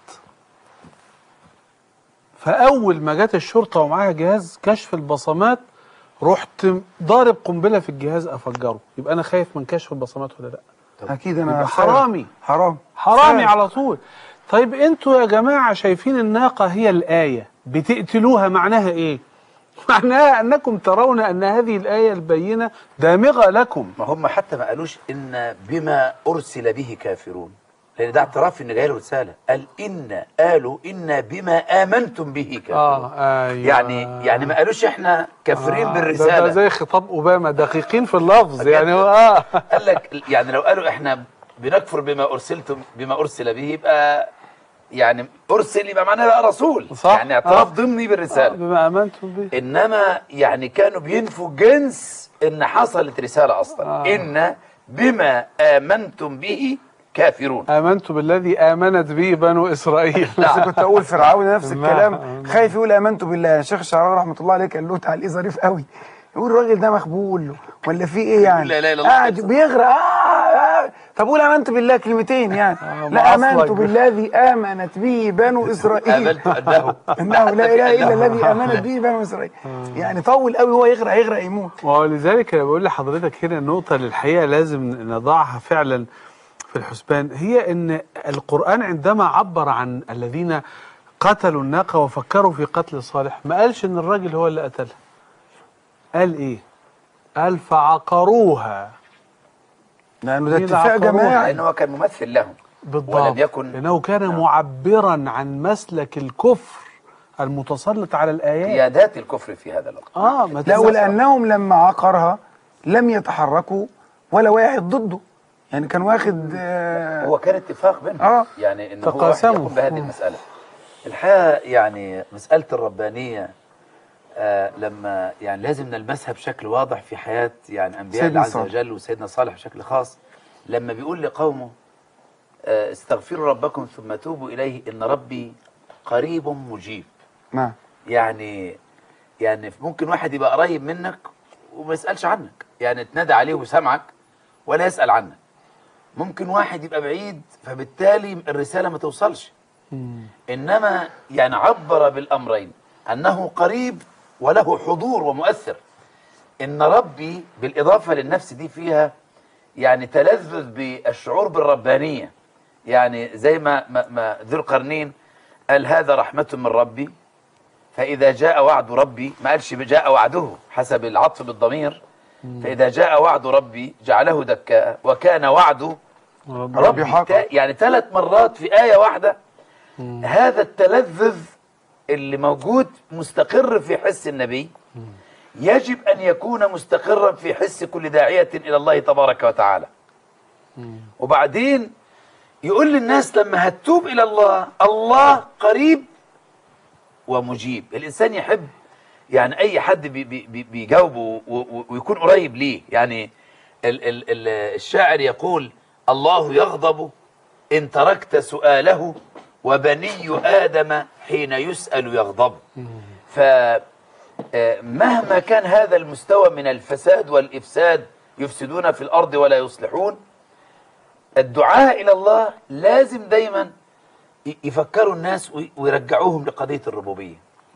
فأول ما جت الشرطة ومعاها جهاز كشف البصمات رحت ضارب قنبلة في الجهاز أفجره. يبقى أنا خايف من كشف البصمات ولا لأ؟ أكيد أنا حرامي. حرام حرامي على طول. طيب أنتوا يا جماعة شايفين الناقة هي الآية، بتقتلوها، معناها إيه؟ معناها أنكم ترون أن هذه الآية البينة دامغة لكم. ما هم حتى ما قالوش إن بما أرسل به كافرون، لأن ده اعتراف إن جاي له رسالة. قال إن قالوا إن بما آمنتم به كافرون. آه أيوة. يعني يعني ما قالوش إحنا كافرين آه بالرسالة. ده, ده زي خطاب أوباما، دقيقين في اللفظ يعني. هو آه قال لك يعني لو قالوا إحنا بنكفر بما أرسلتم بما أرسل به، يبقى يعني أرسل يبقى معناه بقى رسول. صح. يعني اعتراف آه. ضمني بالرسالة. آه بما آمنتم به. إنما يعني كانوا بينفوا جنس إن حصلت رسالة أصلا. آه. إن بما آمنتم به كافرون. آمنت بالذي آمنت به بنو إسرائيل. بس كنت أقول فرعون نفس الكلام، خايف يقول آمنت بالله. الشيخ الشعراوي رحمة الله عليه كان له تعليق ظريف قوي، يقول الراجل ده مخبول له ولا في إيه يعني؟ لا لا لا قاعد بيغرق. آه آه طب قول آمنت بالله كلمتين يعني. آه لا آمنت بالذي آمنت به بنو إسرائيل. آمنت أنه أنه لا إله إلا الذي آمنت به بنو إسرائيل. يعني طول قوي، هو يغرق يغرق يموت. ولذلك أنا بقول لحضرتك هنا النقطة اللي الحقيقة لازم نضعها فعلا في الحسبان هي ان القرآن عندما عبر عن الذين قتلوا الناقة وفكروا في قتل صالح ما قالش ان الراجل هو اللي قتلها. قال ايه؟ قال فعقروها. لانه ده مين اتفاق عقروها؟ جماعي. لأنه كان ممثل لهم. بالضبط. ولم يكن لأنه كان معبرا عن مسلك الكفر المتسلط على الآيات. قيادات الكفر في هذا الوقت. اه ما لا، تنساش. ولانهم لما عقرها لم يتحركوا ولا واحد ضده، يعني كان واخد آه هو كان اتفاق بينهم. آه. يعني ان هو واحد تقاسموا. يقوم بهذه المسألة. الحقيقة يعني مسألة الربانية آه لما يعني لازم نلمسها بشكل واضح في حياة يعني أنبياء الله عز وجل وسيدنا صالح بشكل خاص، لما بيقول لقومه آه استغفروا ربكم ثم توبوا إليه إن ربي قريب مجيب. نعم. يعني يعني ممكن واحد يبقى قريب منك وما يسألش عنك، يعني تنادى عليه وسمعك ولا يسأل عنك. ممكن واحد يبقى بعيد فبالتالي الرسالة ما توصلش. إنما يعني عبر بالأمرين، أنه قريب وله حضور ومؤثر. إن ربي بالإضافة للنفس دي فيها يعني تلذذ بالشعور بالربانية. يعني زي ما, ما, ما ذو القرنين قال هذا رحمة من ربي فإذا جاء وعد ربي، ما قالش جاء وعده حسب العطف بالضمير، فإذا جاء وعد ربي جعله دكاء وكان وعده ربي حقا. يعني ثلاث مرات في آية واحدة. مم. هذا التلذذ اللي موجود مستقر في حس النبي يجب أن يكون مستقرا في حس كل داعية إلى الله تبارك وتعالى. مم. وبعدين يقول للناس لما هتتوب إلى الله، الله قريب ومجيب. الإنسان يحب يعني أي حد بي بي بيجاوبه ويكون قريب ليه. يعني ال ال ال الشاعر يقول الله يغضب إن تركت سؤاله وبني آدم حين يسأل يغضب. فمهما كان هذا المستوى من الفساد والإفساد يفسدون في الأرض ولا يصلحون، الدعاء إلى الله لازم دايما يفكروا الناس ويرجعوهم لقضية الربوبية،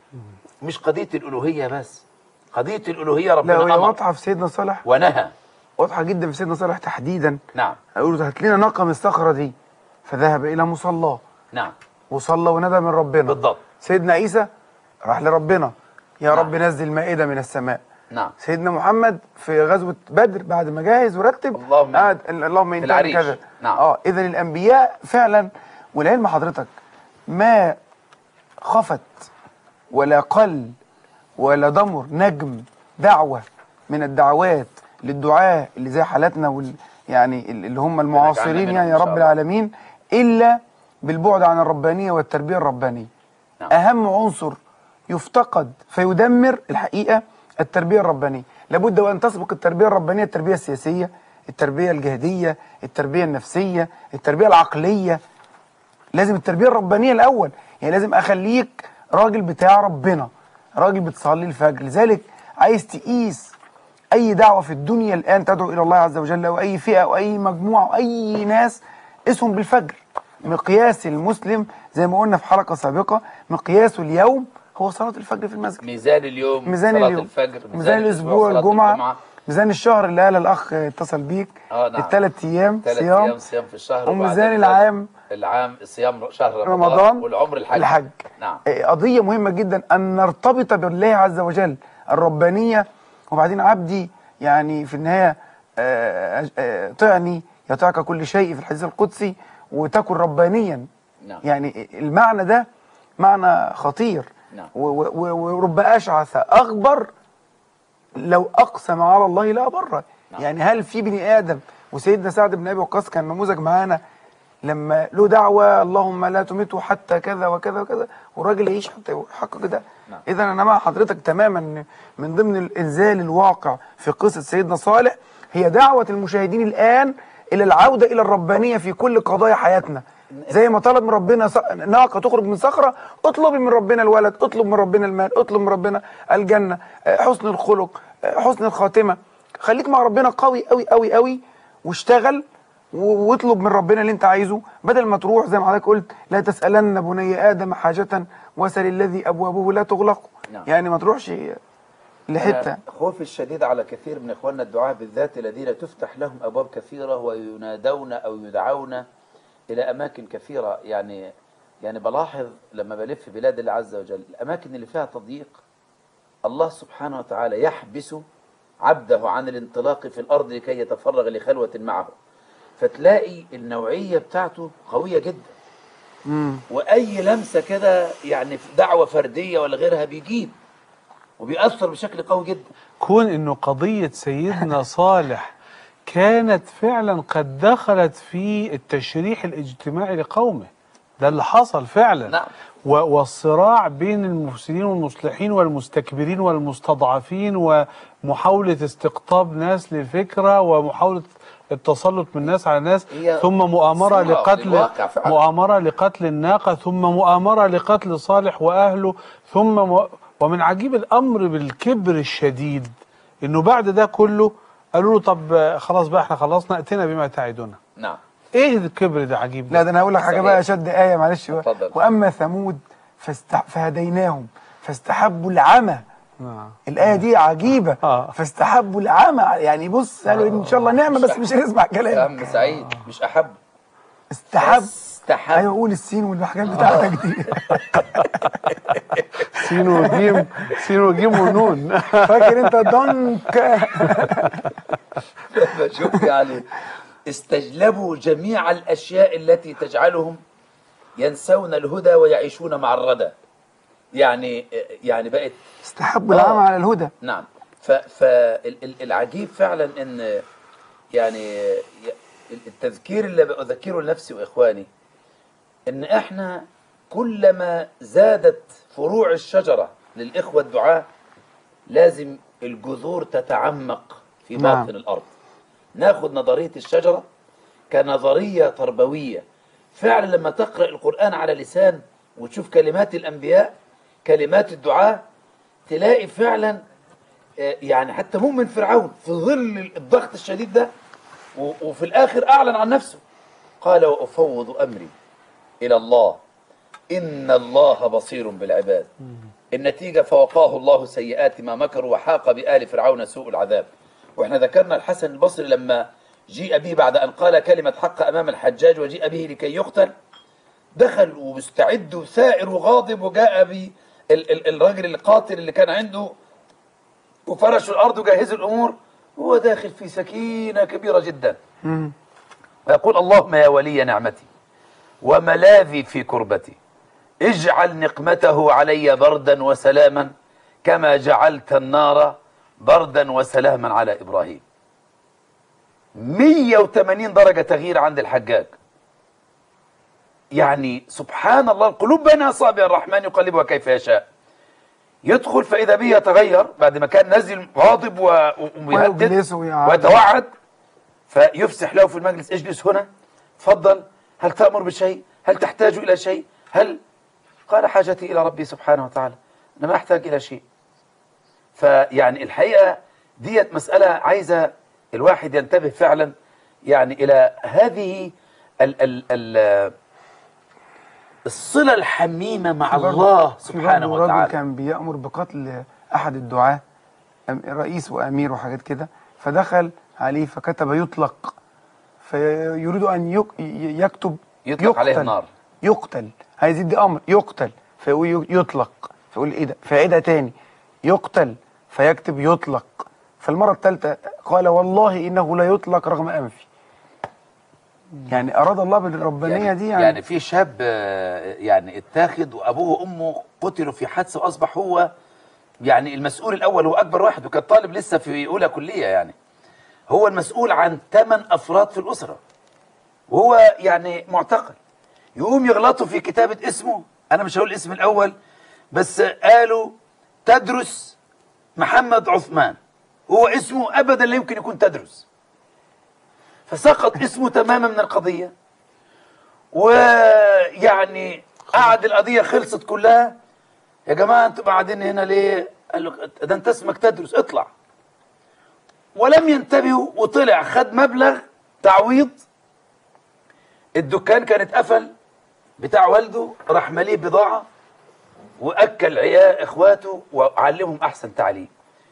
مش قضية الألوهية بس. قضية الألوهية ربنا لا، أمر. وهي واضحة في سيدنا صالح ونهى. واضحة جدا في سيدنا صالح تحديدا. نعم. هيقولوا هات لنا ناقة من الصخرة دي، فذهب إلى مصلاه. نعم. وصلى وندى من ربنا. بالضبط. سيدنا عيسى راح لربنا يا نعم. رب نزل مائدة من السماء. نعم. سيدنا محمد في غزوة بدر بعد ما جاهز ورتب اللهم قعد اللهم انت كذا. نعم. اه اذا الانبياء فعلا، والعلم حضرتك ما خفت ولا قل ولا ضمر نجم دعوة من الدعوات للدعاء اللي زي حالتنا وال يعني اللي هم المعاصرين يعني يا رب العالمين، إلا بالبعد عن الربانية والتربية الربانية. نعم. أهم عنصر يفتقد فيدمر الحقيقة التربية الربانية. لابد وأن تسبق التربية الربانية التربية السياسية، التربية الجهادية، التربية النفسية، التربية العقلية. لازم التربية الربانية الأول، يعني لازم أخليك راجل بتاع ربنا، راجل بتصلي الفجر. لذلك عايز تقيس أي دعوة في الدنيا الآن تدعو إلى الله عز وجل، أو أي فئة أو أي مجموعة أو أي ناس، اسهم بالفجر. مقياس المسلم زي ما قلنا في حلقة سابقة، مقياسه اليوم هو صلاة الفجر في المسجد. ميزان اليوم ميزان صلاة اليوم. الفجر، ميزان الأسبوع الجمعة. الجمعة، ميزان الشهر اللي قال الأخ اتصل بيك. اه نعم. الثلاث أيام ثلاث صيام. أيام صيام في الشهر. وميزان العام العام صيام شهر رمضان, رمضان والعمر الحج. الحج. نعم. قضية مهمة جدا أن نرتبط بالله عز وجل الربانية. وبعدين عبدي يعني في النهاية آآ آآ طعني يطيعك كل شيء في الحديث القدسي، وتكن ربانيا. نعم. يعني المعنى ده معنى خطير. نعم. ورب أشعث أغبر لو أقسم على الله لا أبره. نعم. يعني هل في بني آدم، وسيدنا سعد بن أبي وقاص كان نموذج معانا لما له دعوة اللهم لا تمته حتى كذا وكذا وكذا، والراجل يعيش حتى يحقق ده. نعم. إذا أنا مع حضرتك تماما. من ضمن الإنزال الواقع في قصة سيدنا صالح هي دعوة المشاهدين الآن إلى العودة إلى الربانية في كل قضايا حياتنا. زي ما طلب من ربنا ناقة تخرج من صخرة، اطلبي من ربنا الولد، اطلب من ربنا المال، اطلب من ربنا الجنة، حسن الخلق، حسن الخاتمة. خليك مع ربنا قوي قوي قوي قوي، واشتغل واطلب من ربنا اللي انت عايزه، بدل ما تروح زي ما حضرتك قلت لا تسألن بني آدم حاجة وسل الذي أبوابه لا تغلق. نعم. يعني ما تروحش لحته. أنا خوفي الشديد على كثير من إخواننا الدعاة بالذات الذين تفتح لهم أبواب كثيرة وينادون أو يدعون إلى أماكن كثيرة. يعني يعني بلاحظ لما بلف بلاد الله عز وجل الأماكن اللي فيها تضييق الله سبحانه وتعالى يحبس عبده عن الانطلاق في الأرض لكي يتفرغ لخلوة معه، فتلاقي النوعية بتاعته قوية جدا. مم. وأي لمسة كده يعني في دعوة فردية ولا غيرها بيجيب وبيأثر بشكل قوي جدا. كون انه قضية سيدنا صالح كانت فعلا قد دخلت في التشريح الاجتماعي لقومه، ده اللي حصل فعلا. نعم. و- والصراع بين المفسدين والمصلحين والمستكبرين والمستضعفين ومحاولة استقطاب ناس للفكرة ومحاولة التسلط من ناس على ناس، هي ثم مؤامرة صورة لقتل للواقع فعلا. مؤامرة لقتل الناقة، ثم مؤامرة لقتل صالح وأهله، ثم م... ومن عجيب الأمر بالكبر الشديد إنه بعد ده كله قالوا له طب خلاص بقى احنا خلصنا، ائتنا بما تعدنا. نعم. ايه الكبر ده عجيب ده؟ لا ده انا هقول لك حاجه صحيح. بقى اشد ايه، معلش بقى. اتفضل. واما ثمود فاست... فهديناهم فاستحبوا العمى. آه. الايه دي عجيبه. آه. فاستحبوا العمى، يعني بص قالوا ان شاء الله نعمه بس مش هنسمع يا كلامك. عم سعيد مش أحب استحب. استحب. ايوه قول السين والحاجات بتاعتك دي. سين وجيم، سين وجيم ونون. فاكر انت دنك. شوف يعني استجلبوا جميع الأشياء التي تجعلهم ينسون الهدى ويعيشون مع الردى. يعني يعني بقت استحبوا آه. العمى على الهدى. نعم. فالعجيب فعلا ان يعني التذكير اللي بأذكره لنفسي وإخواني ان احنا كلما زادت فروع الشجرة للإخوة الدعاة لازم الجذور تتعمق في باطن نعم. الأرض. ناخد نظرية الشجرة كنظرية تربوية. فعلا لما تقرأ القرآن على لسان وتشوف كلمات الأنبياء كلمات الدعاة تلاقي فعلا يعني حتى مؤمن فرعون في ظل الضغط الشديد ده وفي الآخر أعلن عن نفسه قال وأفوض أمري إلى الله إن الله بصير بالعباد. النتيجة فوقاه الله سيئات ما مكروا وحاق بآل فرعون سوء العذاب. وإحنا ذكرنا الحسن البصري لما جيء به بعد أن قال كلمة حق أمام الحجاج وجيء به لكي يقتل دخل ومستعد وثائر وغاضب وجاء به الراجل القاتل اللي كان عنده وفرشوا الأرض وجهزوا الأمور هو داخل في سكينة كبيرة جدا. ويقول اللهم يا ولي نعمتي وملاذي في كربتي اجعل نقمته علي بردا وسلاما كما جعلت النار بردا وسلاما على إبراهيم. مية وثمانين درجة تغيير عند الحجاج. يعني سبحان الله القلوب بين أصابع الرحمن يقلبها كيف يشاء. يدخل فإذا به يتغير بعد ما كان نازل غاضب ويهدد ويتوعد فيفسح له في المجلس اجلس هنا تفضل هل تأمر بشيء هل تحتاج إلى شيء هل قال حاجتي إلى ربي سبحانه وتعالى أنا ما أحتاج إلى شيء. فيعني الحقيقة ديت مسألة عايزة الواحد ينتبه فعلا يعني إلى هذه ال ال ال الصلة الحميمة مع الله سبحانه وتعالى. رجل كان بيأمر بقتل أحد الدعاة رئيس وأمير وحاجات كده فدخل عليه فكتب يطلق فيريد أن يكتب يطلق عليه النار يقتل عايز يدي أمر يقتل فيقول يطلق فيقول إيه ده فيعيدها تاني يقتل فيكتب يطلق فالمرة الثالثة قال والله إنه لا يطلق رغم أنفي. يعني أراد الله بالربانية يعني دي يعني, يعني في شاب يعني اتاخد وأبوه وأمه قتلوا في حادثة وأصبح هو يعني المسؤول الأول هو أكبر واحد وكان طالب لسه في أولى كلية يعني هو المسؤول عن ثمان أفراد في الأسرة وهو يعني معتقل. يقوم يغلطوا في كتابة اسمه أنا مش هقول اسم الأول بس قالوا تدرس محمد عثمان هو اسمه أبدا لا يمكن يكون تدرس فسقط اسمه تماما من القضية. ويعني قعد القضية خلصت كلها يا جماعة انتوا قاعدين هنا ليه؟ قال له ده انت اسمك تدرس اطلع. ولم ينتبهوا وطلع خد مبلغ تعويض. الدكان كان اتقفل بتاع والده راح مليه بضاعة وأكل عيال إخواته وعلمهم أحسن تعليم.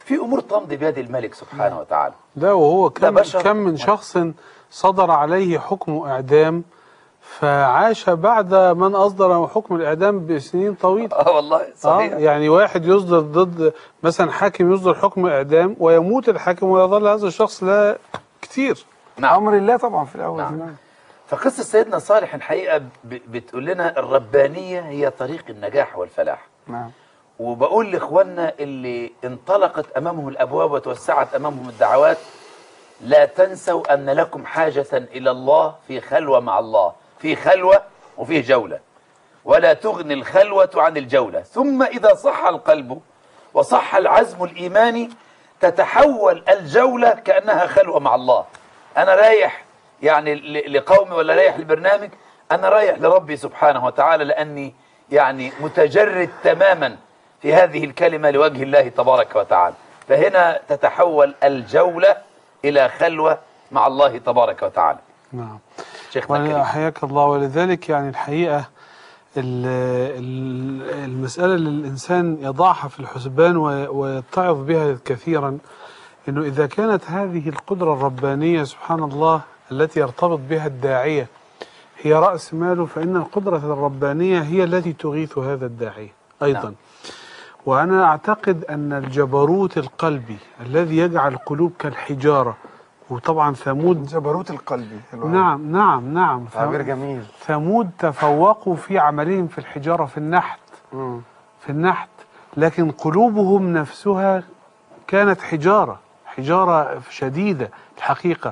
في امور تمضي بيد الملك سبحانه وتعالى. ده وهو كم, بشر. كم من شخص صدر عليه حكم إعدام فعاش بعد من أصدر حكم الإعدام بسنين طويلة. اه والله صحيح. آه يعني واحد يصدر ضد مثلا حاكم يصدر حكم إعدام ويموت الحاكم ويظل هذا الشخص لا كتير. نعم. امر الله طبعا في الاول. نعم. نعم. فقصة سيدنا صالح الحقيقة ب- بتقول لنا الربانية هي طريق النجاح والفلاح. نعم. وبقول لإخواننا اللي انطلقت أمامهم الأبواب وتوسعت أمامهم الدعوات، لا تنسوا أن لكم حاجة إلى الله في خلوة مع الله، في خلوة وفيه جولة، ولا تغني الخلوة عن الجولة. ثم إذا صح القلب وصح العزم الإيماني تتحول الجولة كأنها خلوة مع الله. أنا رايح يعني ل- لقومي ولا رايح لبرنامج، أنا رايح لربي سبحانه وتعالى، لأني يعني متجرد تماما في هذه الكلمة لوجه الله تبارك وتعالى. فهنا تتحول الجولة إلى خلوة مع الله تبارك وتعالى. نعم. شيخنا الكريم. حياك الله. ولذلك يعني الحقيقة ال- ال- المسألة اللي الإنسان يضعها في الحسبان وي- ويتعظ بها كثيرا، إنه إذا كانت هذه القدرة الربانية سبحان الله التي يرتبط بها الداعية هي رأس ماله، فإن القدرة الربانية هي التي تغيث هذا الداعية أيضا. نعم. وأنا أعتقد أن الجبروت القلبي الذي يجعل القلوب كالحجارة، وطبعا ثمود جبروت القلب. نعم نعم نعم تعبير جميل. ثمود تفوقوا في عملهم في الحجارة في النحت مم. في النحت لكن قلوبهم نفسها كانت حجارة حجارة شديدة الحقيقة.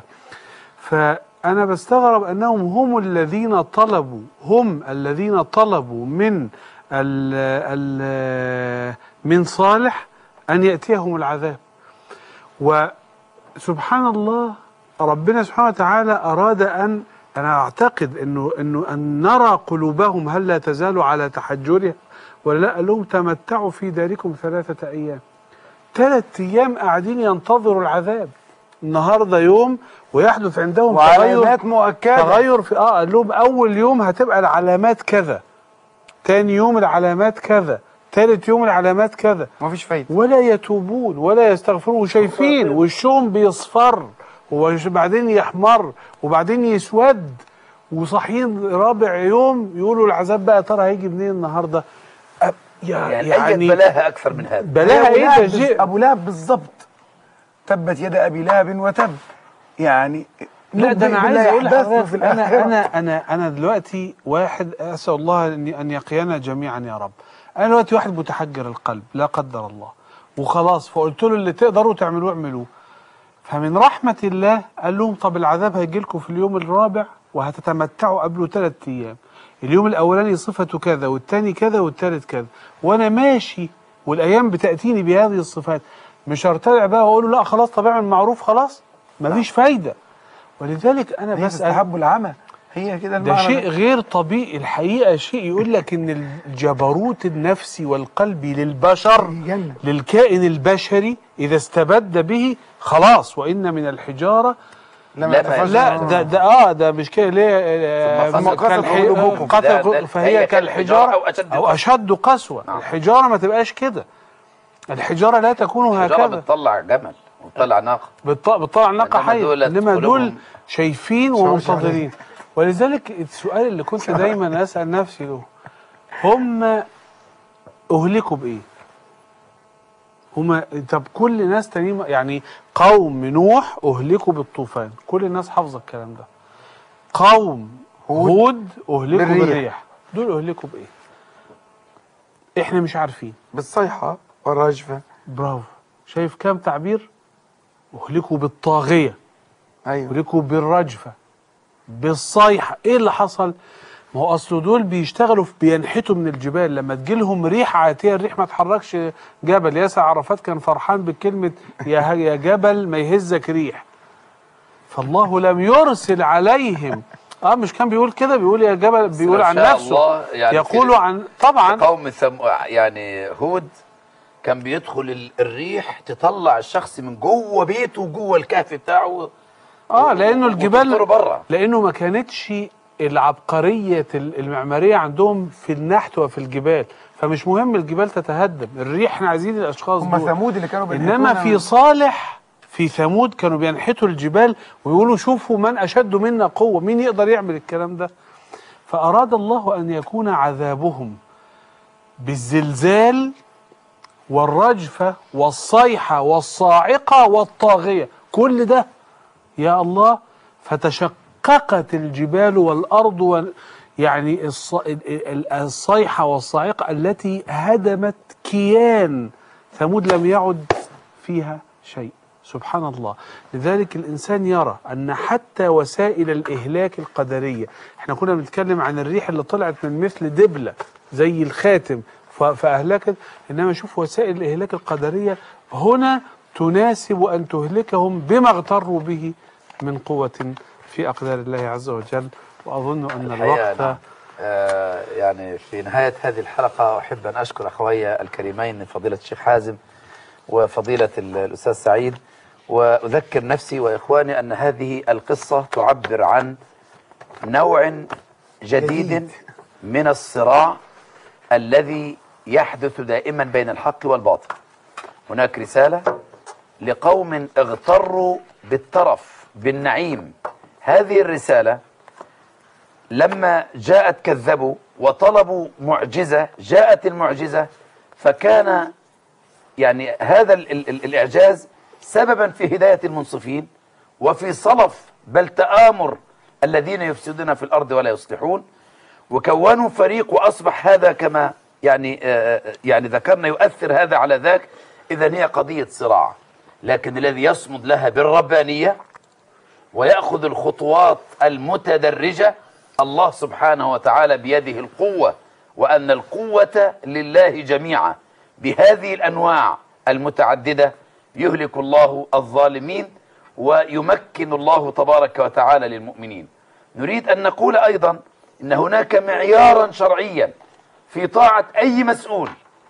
فأنا بستغرب أنهم هم الذين طلبوا هم الذين طلبوا من ال ال من صالح أن يأتيهم العذاب. وسبحان الله ربنا سبحانه وتعالى أراد أن أنا أعتقد أنه أنه أن نرى قلوبهم هل لا تزال على تحجرها ولا لا. قال لهم تمتعوا في داركم ثلاثة أيام. ثلاث أيام قاعدين ينتظروا العذاب. النهارده يوم ويحدث عندهم تغير وعلامات مؤكدة. تغير في اه قال لهم أول يوم هتبقى العلامات كذا، تاني يوم العلامات كذا، ثالث يوم العلامات كذا. مفيش فايدة. ولا يتوبون ولا يستغفرون وشايفين وشهم بيصفر وبعدين يحمر وبعدين يسود وصاحيين رابع يوم يقولوا العذاب بقى ترى هيجي منين النهارده. أب- يعني, يعني أي بلاها أكثر من هذا. بلاها أبو ايه لهب ده بز- شيء. ابو لهب بالظبط. تبت يد ابي لهب وتب. يعني لا ده انا عايز بالله اقول يحدث لحضرتك في انا الآخرة. انا انا انا دلوقتي واحد اسال الله ان ان يقينا جميعا يا رب. انا دلوقتي واحد متحجر القلب لا قدر الله وخلاص، فقلت له اللي تقدروا تعملوه اعملوه. فمن رحمه الله قال لهم طب العذاب هيجي لكم في اليوم الرابع وهتتمتعوا قبله ثلاث ايام. اليوم الاولاني صفته كذا والثاني كذا والثالث كذا، وانا ماشي والايام بتاتيني بهذه الصفات، مش هرتدع بقى واقول له لا خلاص طب اعمل معروف خلاص مفيش فايده. ولذلك انا هي بسال تستحب العمى. هي كده ده المعنى شيء غير طبيعي الحقيقه. شيء يقول لك ان الجبروت النفسي والقلبي للبشر جنة. للكائن البشري اذا استبد به خلاص وان من الحجاره لما لا، يتفجر لا ده ده اه ده مش كده ليه آه، ثم قست كالح- قلوبكم. قتل ده- قل- ده- فهي هي كالحجاره كالحجارة أو أشد او قسوة. اشد قسوه. نعم. الحجاره ما تبقاش كده. الحجاره لا تكون الحجارة هكذا بتطلع جمل وبتطلع ناقة. بتط- بتطلع ناقه إنما حيه دولت انما دول قلوبهم شايفين ومنتظرين. ولذلك السؤال اللي كنت دايما اسال نفسي له هم اهلكوا بايه؟ هم طب كل ناس تانيين يعني قوم نوح اهلكوا بالطوفان، كل الناس حافظه الكلام ده. قوم هود اهلكوا بالريح. بالريح، دول اهلكوا بايه؟ احنا مش عارفين. بالصيحة والرجفة. برافو. شايف كام تعبير؟ اهلكوا بالطاغيه، ايوه. اهلكوا بالرجفه، بالصيحه. ايه اللي حصل؟ ما هو اصل دول بيشتغلوا في بينحتوا من الجبال، لما تجيلهم ريح عاتيه الريح ما تحركش جبل. ياسر عرفات كان فرحان بكلمه يا يا جبل ما يهزك ريح. فالله لم يرسل عليهم. اه مش كان بيقول كده؟ بيقول يا جبل، بيقول ما عن شاء نفسه الله يعني يقول في- عن طبعا قوم ثم يعني هود كان بيدخل ال- الريح تطلع الشخص من جوه بيته وجوه الكهف بتاعه. اه لانه وتنطره الجبال بره. لانه ما كانتش العبقرية المعمارية عندهم في النحت وفي الجبال، فمش مهم الجبال تتهدم، الريح احنا عايزين الاشخاص هم دول. ثمود اللي كانوا بينحتونا. انما في صالح في ثمود كانوا بينحتوا الجبال ويقولوا شوفوا من اشد منا قوة، مين يقدر يعمل الكلام ده؟ فاراد الله ان يكون عذابهم بالزلزال والرجفة والصيحة والصاعقة والطاغية، كل ده يا الله. فتشققت الجبال والأرض و يعني الصيحة والصاعقة التي هدمت كيان ثمود لم يعد فيها شيء. سبحان الله. لذلك الإنسان يرى أن حتى وسائل الإهلاك القدرية، احنا كنا بنتكلم عن الريح اللي طلعت من مثل دبلة زي الخاتم فأهلكت، إنما شوف وسائل الإهلاك القدرية هنا تناسب أن تهلكهم بما اغتروا به من قوة في أقدار الله عز وجل. وأظن أن الوقت نعم. آه يعني في نهاية هذه الحلقة أحب أن أشكر أخوي الكريمين فضيلة الشيخ حازم وفضيلة الأستاذ سعيد، وأذكر نفسي وإخواني أن هذه القصة تعبر عن نوع جديد من الصراع الذي يحدث دائما بين الحق والباطل. هناك رسالة لقوم اغتروا بالترف بالنعيم، هذه الرسالة لما جاءت كذبوا وطلبوا معجزة، جاءت المعجزة فكان يعني هذا ال ال الإعجاز سببا في هداية المنصفين وفي صلف بل تآمر الذين يفسدون في الأرض ولا يصلحون، وكونوا فريق وأصبح هذا كما يعني آه يعني ذكرنا يؤثر هذا على ذاك. إذن هي قضية صراع، لكن الذي يصمد لها بالربانية ويأخذ الخطوات المتدرجة الله سبحانه وتعالى بيده القوة، وأن القوة لله جميعا. بهذه الأنواع المتعددة يهلك الله الظالمين ويمكن الله تبارك وتعالى للمؤمنين. نريد أن نقول أيضا إن هناك معيارا شرعيا في طاعة أي مسؤول،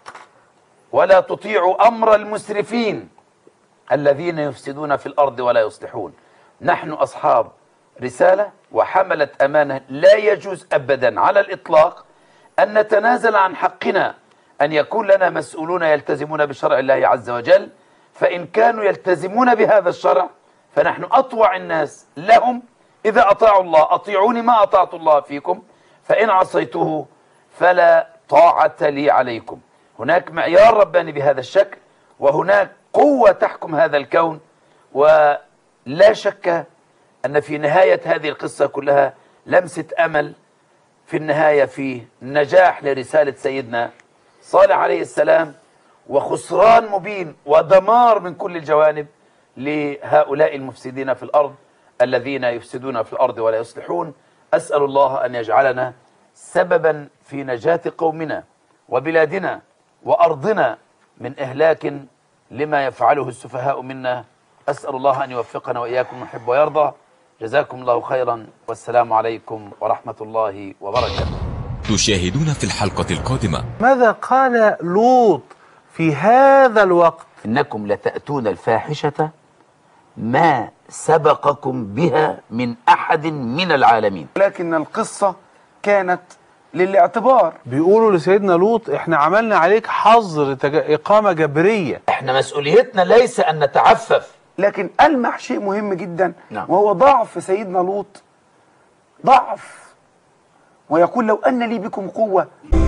ولا تطيعوا أمر المسرفين الذين يفسدون في الأرض ولا يصلحون. نحن أصحاب رسالة وحملة أمانة، لا يجوز أبدا على الإطلاق أن نتنازل عن حقنا أن يكون لنا مسؤولون يلتزمون بشرع الله عز وجل، فإن كانوا يلتزمون بهذا الشرع فنحن أطوع الناس لهم. إذا أطاعوا الله أطيعوني ما أطعت الله فيكم، فإن عصيته فلا طاعة لي عليكم. هناك معيار رباني بهذا الشكل، وهناك قوة تحكم هذا الكون، ولا شك أن في نهاية هذه القصة كلها لمسة أمل في النهاية في نجاح لرسالة سيدنا صالح عليه السلام، وخسران مبين ودمار من كل الجوانب لهؤلاء المفسدين في الأرض الذين يفسدون في الأرض ولا يصلحون. أسأل الله أن يجعلنا سببا في نجاة قومنا وبلادنا وأرضنا من إهلاك لما يفعله السفهاء منا. أسأل الله أن يوفقنا وإياكم يحب ويرضى. جزاكم الله خيرا، والسلام عليكم ورحمة الله وبركاته. تشاهدون في الحلقة القادمة ماذا قال لوط في هذا الوقت؟ إنكم لتأتون الفاحشة ما سبقكم بها من أحد من العالمين. لكن القصة كانت للاعتبار. بيقولوا لسيدنا لوط احنا عملنا عليك حظر تج... إقامة جبرية. احنا مسؤوليتنا ليس أن نتعفف، لكن ألمح شيء مهم جدا، نعم. وهو ضعف سيدنا لوط، ضعف، ويقول لو أن لي بكم قوة